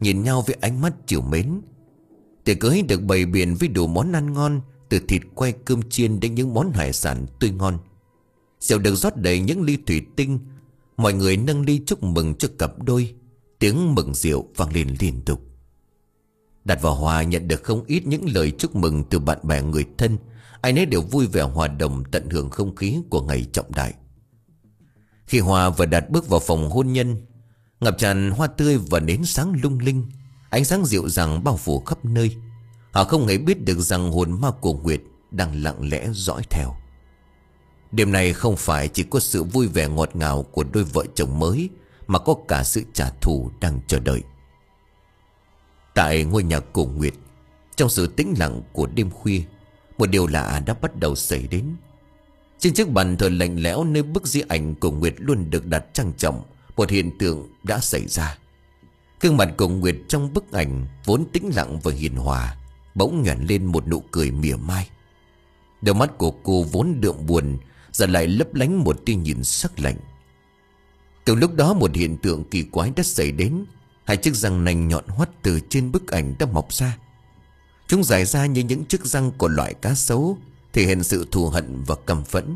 nhìn nhau với ánh mắt trìu mến. Tiệc cưới được bày biện với đủ món ăn ngon, từ thịt quay cơm chiên đến những món hải sản tươi ngon. Rượu được rót đầy những ly thủy tinh. Mọi người nâng ly chúc mừng cho cặp đôi. Tiếng mừng rượu vang lên liên tục. Đạt và Hòa nhận được không ít những lời chúc mừng từ bạn bè người thân. Ai nấy đều vui vẻ hòa đồng tận hưởng không khí của ngày trọng đại. Khi Hòa và Đạt bước vào phòng hôn nhân, ngập tràn hoa tươi và nến sáng lung linh, ánh sáng dịu dàng bao phủ khắp nơi. Họ không hề biết được rằng hồn ma của Nguyệt đang lặng lẽ dõi theo. Đêm này không phải chỉ có sự vui vẻ ngọt ngào của đôi vợ chồng mới, mà có cả sự trả thù đang chờ đợi. Tại ngôi nhà cổ Nguyệt, trong sự tĩnh lặng của đêm khuya, một điều lạ đã bắt đầu xảy đến. Trên chiếc bàn thờ lạnh lẽo nơi bức di ảnh của Nguyệt luôn được đặt trang trọng, một hiện tượng đã xảy ra. Gương mặt của Nguyệt trong bức ảnh vốn tĩnh lặng và hiền hòa bỗng nhoẻn lên một nụ cười mỉa mai. Đôi mắt của cô vốn đượm buồn giờ lại lấp lánh một tia nhìn sắc lạnh. Từ lúc đó một hiện tượng kỳ quái đã xảy đến. Hai chiếc răng nanh nhọn hoắt từ trên bức ảnh đã mọc ra. Chúng dài ra như những chiếc răng của loại cá sấu, thể hiện sự thù hận và căm phẫn.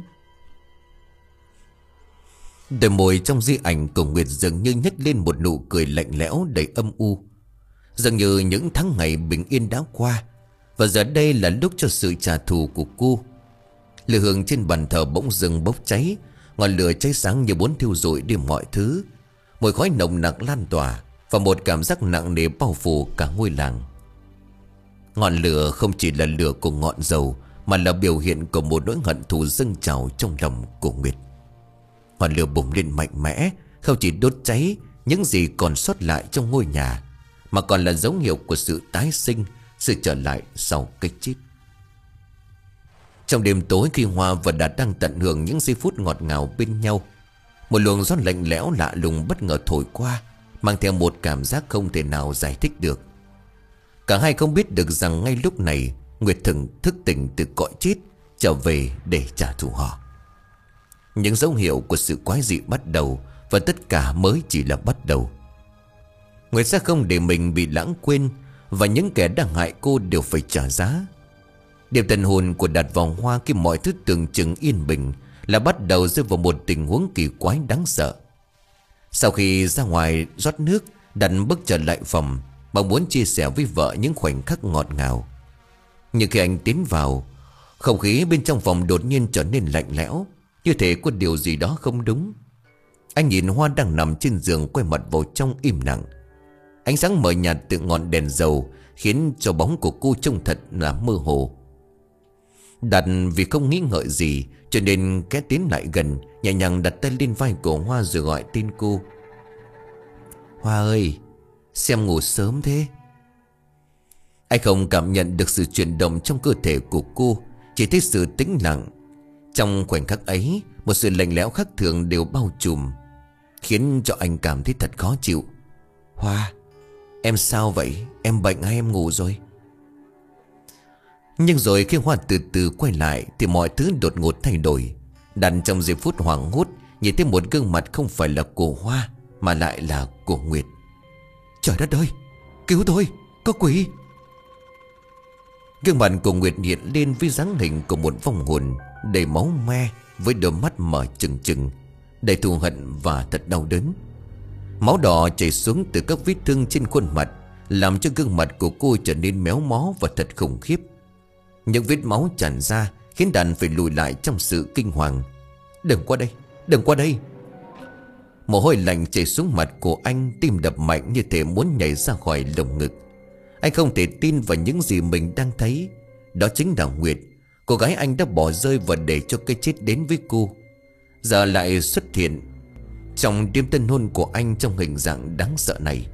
Đôi môi trong di ảnh của Nguyệt dường như nhếch lên một nụ cười lạnh lẽo đầy âm u, dường như những tháng ngày bình yên đã qua, và giờ đây là lúc cho sự trả thù của cô. Lửa hương trên bàn thờ bỗng dưng bốc cháy, ngọn lửa cháy sáng như muốn thiêu rụi đi mọi thứ. Mùi khói nồng nặc lan tỏa, và một cảm giác nặng nề bao phủ cả ngôi làng. Ngọn lửa không chỉ là lửa của ngọn dầu, mà là biểu hiện của một nỗi hận thù dâng trào trong lòng của Nguyệt. Ngọn lửa bùng lên mạnh mẽ, không chỉ đốt cháy những gì còn sót lại trong ngôi nhà, mà còn là dấu hiệu của sự tái sinh, sự trở lại sau cái chết. Trong đêm tối, khi Hoa và Đạt đang tận hưởng những giây phút ngọt ngào bên nhau, một luồng gió lạnh lẽo lạ lùng bất ngờ thổi qua, mang theo một cảm giác không thể nào giải thích được. Cả hai không biết được rằng ngay lúc này Nguyệt Thường thức tỉnh từ cõi chết, trở về để trả thù họ. Những dấu hiệu của sự quái dị bắt đầu, và tất cả mới chỉ là bắt đầu. Nguyệt sẽ không để mình bị lãng quên, và những kẻ đang hại cô đều phải trả giá. Điểm tận hồn của Đạt vào Hoa khi mọi thứ tưởng chừng yên bình là bắt đầu rơi vào một tình huống kỳ quái đáng sợ. Sau khi ra ngoài rót nước, Đạt bước trở lại phòng, mong muốn chia sẻ với vợ những khoảnh khắc ngọt ngào. Nhưng khi anh tiến vào, không khí bên trong phòng đột nhiên trở nên lạnh lẽo, như thể có điều gì đó không đúng. Anh nhìn Hoa đang nằm trên giường, quay mặt vào trong im lặng. Ánh sáng mờ nhạt từ ngọn đèn dầu khiến cho bóng của cô trông thật là mơ hồ. Đạt vì không nghĩ ngợi gì cho nên ghé tiến lại gần, nhẹ nhàng đặt tay lên vai của Hoa rồi gọi tên cô. Hoa ơi, xem ngủ sớm thế. Anh không cảm nhận được sự chuyển động trong cơ thể của cô, chỉ thấy sự tĩnh lặng. Trong khoảnh khắc ấy, một sự lạnh lẽo khác thường đều bao trùm, khiến cho anh cảm thấy thật khó chịu. Hoa, em sao vậy? Em bệnh hay em ngủ rồi? Nhưng rồi khi Hoa từ từ quay lại thì mọi thứ đột ngột thay đổi. Đàn trong giây phút hoảng hốt nhìn thấy một gương mặt không phải là của Hoa, mà lại là của Nguyệt. Trời đất ơi, cứu tôi, có quỷ! Gương mặt của Nguyệt hiện lên với dáng hình của một vong hồn đầy máu me, với đôi mắt mở trừng trừng, đầy thù hận và thật đau đớn. Máu đỏ chảy xuống từ các vết thương trên khuôn mặt, làm cho gương mặt của cô trở nên méo mó và thật khủng khiếp. Những vết máu tràn ra khiến Đàn phải lùi lại trong sự kinh hoàng. Đừng qua đây, đừng qua đây! Mồ hôi lạnh chảy xuống mặt của anh, tim đập mạnh như thể muốn nhảy ra khỏi lồng ngực. Anh không thể tin vào những gì mình đang thấy. Đó chính là Nguyệt, cô gái anh đã bỏ rơi và để cho cái chết đến với cô, giờ lại xuất hiện trong đêm tân hôn của anh trong hình dạng đáng sợ này.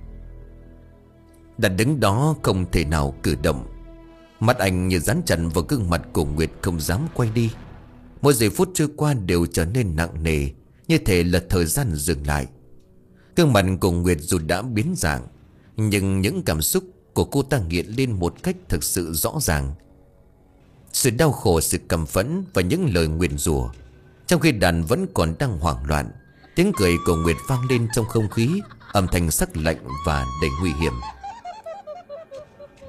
Đạt đứng đó không thể nào cử động. Mắt anh như dán chặt vào gương mặt của Nguyệt, không dám quay đi. Mỗi giây phút trôi qua đều trở nên nặng nề, như thể là thời gian dừng lại. Gương mặt của Nguyệt dù đã biến dạng, nhưng những cảm xúc của cô ta hiện lên một cách thực sự rõ ràng. Sự đau khổ, sự căm phẫn và những lời nguyền rủa. Trong khi Đàn vẫn còn đang hoảng loạn, tiếng cười của Nguyệt vang lên trong không khí, âm thanh sắc lạnh và đầy nguy hiểm.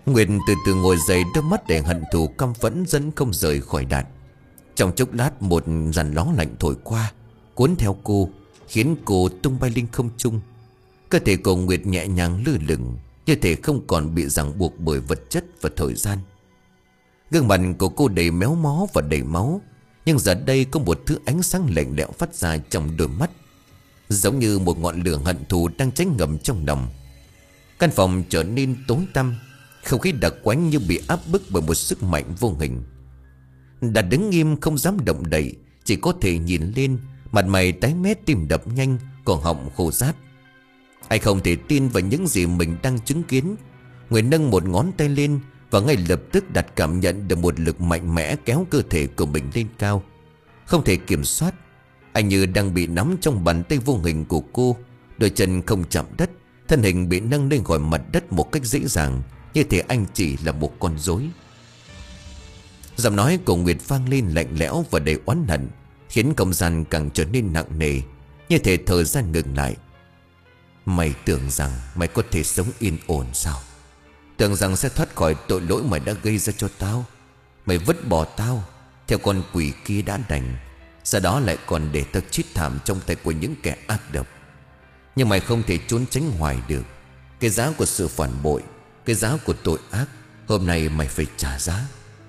Nguyệt từ từ ngồi dậy, đôi mắt để hận thù căm phẫn dẫn không rời khỏi Đạt. Trong chốc lát một làn gió lạnh thổi qua, cuốn theo cô, khiến cô tung bay lên không trung. Cơ thể của Nguyệt nhẹ nhàng lơ lửng, như thể không còn bị ràng buộc bởi vật chất và thời gian. Gương mặt của cô đầy méo mó và đầy máu, nhưng giờ đây có một thứ ánh sáng lạnh lẽo phát ra trong đôi mắt, giống như một ngọn lửa hận thù đang cháy ngầm trong lòng. Căn phòng trở nên tối tăm, không khí đặc quánh như bị áp bức bởi một sức mạnh vô hình. Đạt đứng nghiêm không dám động đậy, chỉ có thể nhìn lên. Mặt mày tái mét, tim đập nhanh, cổ họng khô rát. Anh không thể tin vào những gì mình đang chứng kiến. Nguyệt nâng một ngón tay lên, và ngay lập tức Đạt cảm nhận được một lực mạnh mẽ kéo cơ thể của mình lên cao. Không thể kiểm soát, anh như đang bị nắm trong bàn tay vô hình của cô. Đôi chân không chạm đất, thân hình bị nâng lên khỏi mặt đất một cách dễ dàng, như thể anh chỉ là một con rối. Giọng nói của Nguyệt vang lên lạnh lẽo và đầy oán hận, khiến không gian càng trở nên nặng nề, như thể thời gian ngừng lại. Mày tưởng rằng mày có thể sống yên ổn sao? Tưởng rằng sẽ thoát khỏi tội lỗi mày đã gây ra cho tao. Mày vứt bỏ tao theo con quỷ kia đã đành, sau đó lại còn để tao chết thảm trong tay của những kẻ ác độc. Nhưng mày không thể trốn tránh hoài được. Cái giá của sự phản bội, cái giá của tội ác, hôm nay mày phải trả giá.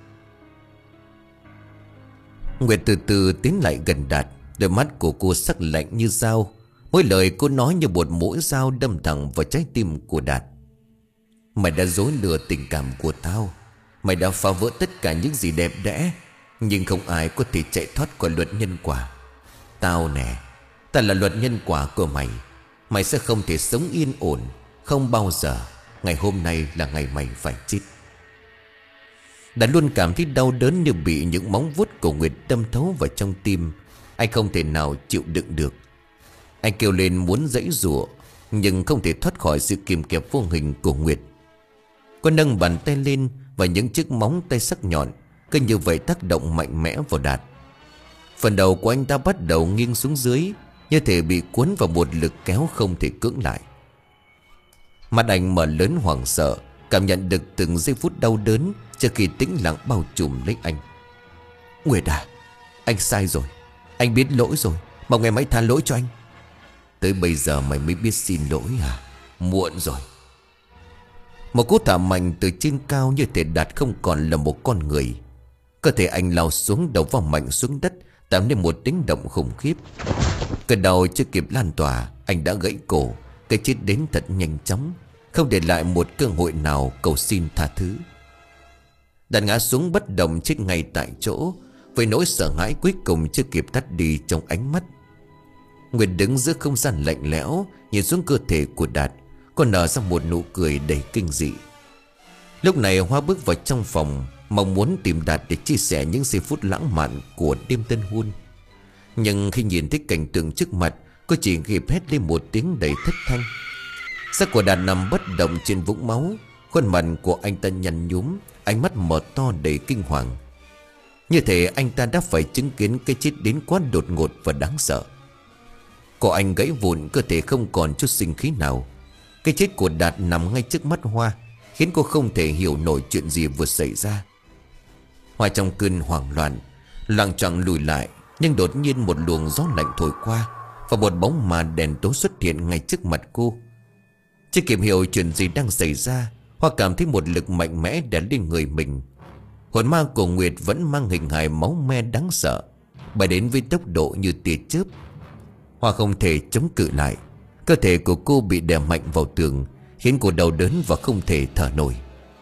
Nguyệt từ từ tiến lại gần Đạt. Đôi mắt của cô sắc lạnh như dao. Mỗi lời cô nói như một mũi dao đâm thẳng vào trái tim của Đạt. Mày đã dối lừa tình cảm của tao. Mày đã phá vỡ tất cả những gì đẹp đẽ, nhưng không ai có thể chạy thoát khỏi luật nhân quả. Tao nè, tao là luật nhân quả của mày. Mày sẽ không thể sống yên ổn, không bao giờ. Ngày hôm nay là ngày mày phải chết. Đã luôn cảm thấy đau đớn như bị những móng vuốt của Nguyệt đâm thấu vào trong tim. Anh không thể nào chịu đựng được. Anh kêu lên muốn giãy giụa, nhưng không thể thoát khỏi sự kìm kẹp vô hình của Nguyệt. Cô nâng bàn tay lên, và những chiếc móng tay sắc nhọn cứ như vậy tác động mạnh mẽ vào Đạt. Phần đầu của anh ta bắt đầu nghiêng xuống dưới, như thể bị cuốn vào một lực kéo không thể cưỡng lại. Mắt anh mở lớn hoảng sợ, cảm nhận được từng giây phút đau đớn trước khi tĩnh lặng bao trùm lấy anh. Nguyệt à, anh sai rồi. Anh biết lỗi rồi, mong ngày hãy tha lỗi cho anh. Tới bây giờ mày mới biết xin lỗi à? Muộn rồi. Một cú thả mạnh từ trên cao, như thể Đạt không còn là một con người. Cơ thể anh lao xuống, đầu vào mạnh xuống đất, tạo nên một tiếng động khủng khiếp. Cơn đau chưa kịp lan tỏa, anh đã gãy cổ. Cái chết đến thật nhanh chóng, không để lại một cơ hội nào cầu xin tha thứ. Đạt ngã xuống bất động, chết ngay tại chỗ, với nỗi sợ hãi cuối cùng chưa kịp tắt đi trong ánh mắt. Nguyệt đứng giữa không gian lạnh lẽo, nhìn xuống cơ thể của Đạt. Cô nở ra một nụ cười đầy kinh dị. Lúc này Hoa bước vào trong phòng, mong muốn tìm Đạt để chia sẻ những giây phút lãng mạn của đêm tân hôn. Nhưng khi nhìn thấy cảnh tượng trước mặt, cô chỉ kịp hét lên một tiếng đầy thất thanh. Xác của Đạt nằm bất động trên vũng máu. Khuôn mặt của anh ta nhăn nhúm, ánh mắt mở to đầy kinh hoàng, như thể anh ta đã phải chứng kiến cái chết đến quá đột ngột và đáng sợ. Cổ anh gãy vụn, cơ thể không còn chút sinh khí nào. Cái chết của Đạt nằm ngay trước mắt Hoa, khiến cô không thể hiểu nổi chuyện gì vừa xảy ra. Hoa trong cơn hoảng loạn loạng choạng lùi lại, nhưng đột nhiên một luồng gió lạnh thổi qua, và một bóng ma đèn tối xuất hiện ngay trước mặt cô. Chưa kịp hiểu chuyện gì đang xảy ra, Hoa cảm thấy một lực mạnh mẽ đè lên người mình. Hồn ma của Nguyệt vẫn mang hình hài máu me đáng sợ, bay đến với tốc độ như tia chớp. Hoa không thể chống cự lại. Cơ thể của cô bị đè mạnh vào tường, khiến cô đau đớn và không thể thở nổi.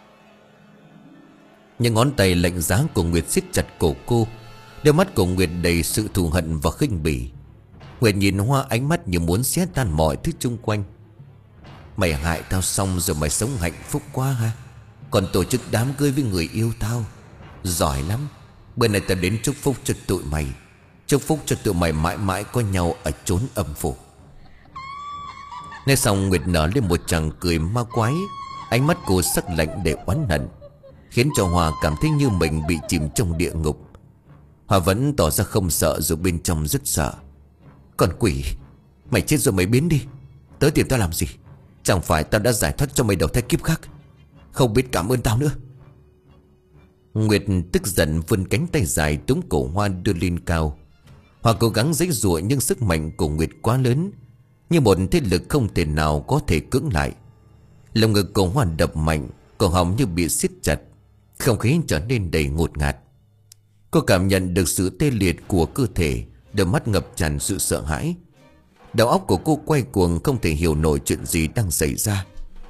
Những ngón tay lạnh giá của Nguyệt siết chặt cổ cô. Đôi mắt của Nguyệt đầy sự thù hận và khinh bỉ. Nguyệt nhìn Hoa, ánh mắt như muốn xé tan mọi thứ chung quanh. Mày hại tao xong rồi mày sống hạnh phúc quá ha? Còn tổ chức đám cưới với người yêu tao, giỏi lắm. Bữa nay tao đến chúc phúc cho tụi mày, chúc phúc cho tụi mày mãi mãi có nhau ở chốn âm phủ. Nói xong, Nguyệt nở lên một tràng cười ma quái. Ánh mắt cô sắc lạnh để oán hận, khiến cho Hòa cảm thấy như mình bị chìm trong địa ngục. Hòa vẫn tỏ ra không sợ, dù bên trong rất sợ. Còn quỷ, mày chết rồi mày biến đi, tới tìm tao làm gì? Chẳng phải tao đã giải thoát cho mày đầu thai kiếp khác? Không biết cảm ơn tao nữa. Nguyệt tức giận vươn cánh tay dài túm cổ Hoa đưa lên cao. Hoa cố gắng giãy giụa nhưng sức mạnh của Nguyệt quá lớn, như một thế lực không thể nào có thể cưỡng lại. Lồng ngực của Hoa đập mạnh, cổ họng như bị siết chặt, không khí trở nên đầy ngột ngạt. Cô cảm nhận được sự tê liệt của cơ thể, đôi mắt ngập tràn sự sợ hãi. Đầu óc của cô quay cuồng, không thể hiểu nổi chuyện gì đang xảy ra.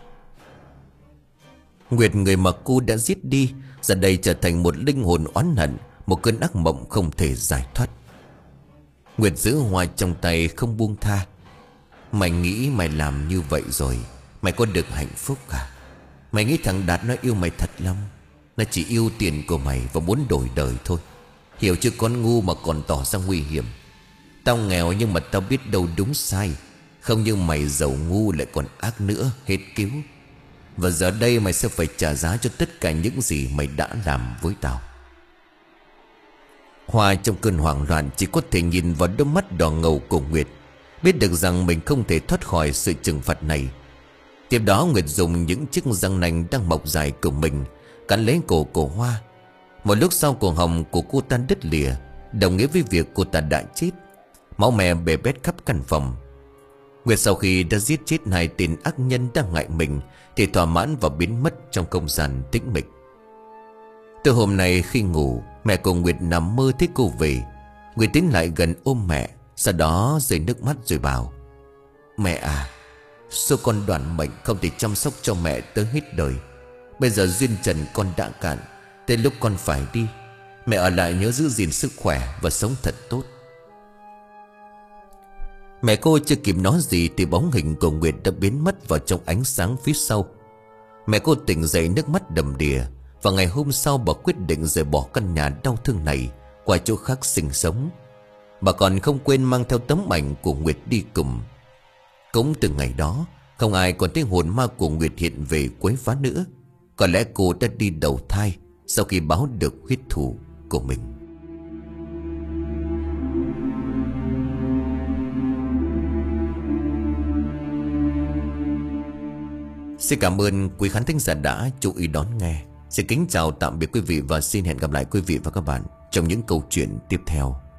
Nguyệt, người mà cô đã giết đi, giờ đây trở thành một linh hồn oán hận, một cơn ác mộng không thể giải thoát. Nguyệt giữ Hoa trong tay không buông tha. Mày nghĩ mày làm như vậy rồi mày có được hạnh phúc à? Mày nghĩ thằng Đạt nó yêu mày thật lòng? Nó chỉ yêu tiền của mày và muốn đổi đời thôi. Hiểu chứ con ngu mà còn tỏ ra nguy hiểm. Tao nghèo nhưng mà tao biết đâu đúng sai. Không như mày giàu ngu lại còn ác nữa, hết cứu. Và giờ đây mày sẽ phải trả giá cho tất cả những gì mày đã làm với tao. Hoa trong cơn hoảng loạn chỉ có thể nhìn vào đôi mắt đỏ ngầu của Nguyệt, biết được rằng mình không thể thoát khỏi sự trừng phạt này. Tiếp đó Nguyệt dùng những chiếc răng nanh đang mọc dài của mình cắn lấy cổ của Hoa. Một lúc sau cổ họng của cô ta đứt lìa, đồng nghĩa với việc cô ta đã chết. Máu me bè bét khắp căn phòng. Nguyệt sau khi đã giết chết hai tên ác nhân đang ngại mình thì thỏa mãn và biến mất trong không gian tĩnh mịch. Từ hôm nay khi ngủ, mẹ của Nguyệt nằm mơ thấy cô về. Nguyệt tiến lại gần ôm mẹ, sau đó rơi nước mắt rồi bảo: Mẹ à, số con đoạn mệnh không thể chăm sóc cho mẹ tới hết đời. Bây giờ duyên trần con đã cạn, đến lúc con phải đi. Mẹ ở lại nhớ giữ gìn sức khỏe và sống thật tốt. Mẹ cô chưa kịp nói gì thì bóng hình của Nguyệt đã biến mất vào trong ánh sáng phía sau. Mẹ cô tỉnh dậy nước mắt đầm đìa. Và ngày hôm sau bà quyết định rời bỏ căn nhà đau thương này, qua chỗ khác sinh sống. Bà còn không quên mang theo tấm ảnh của Nguyệt đi cùng. Cũng từ ngày đó, không ai còn thấy hồn ma của Nguyệt hiện về quấy phá nữa. Có lẽ cô đã đi đầu thai sau khi báo được huyết thủ của mình. Xin cảm ơn quý khán thính giả đã chú ý đón nghe. Xin kính chào tạm biệt quý vị và xin hẹn gặp lại quý vị và các bạn trong những câu chuyện tiếp theo.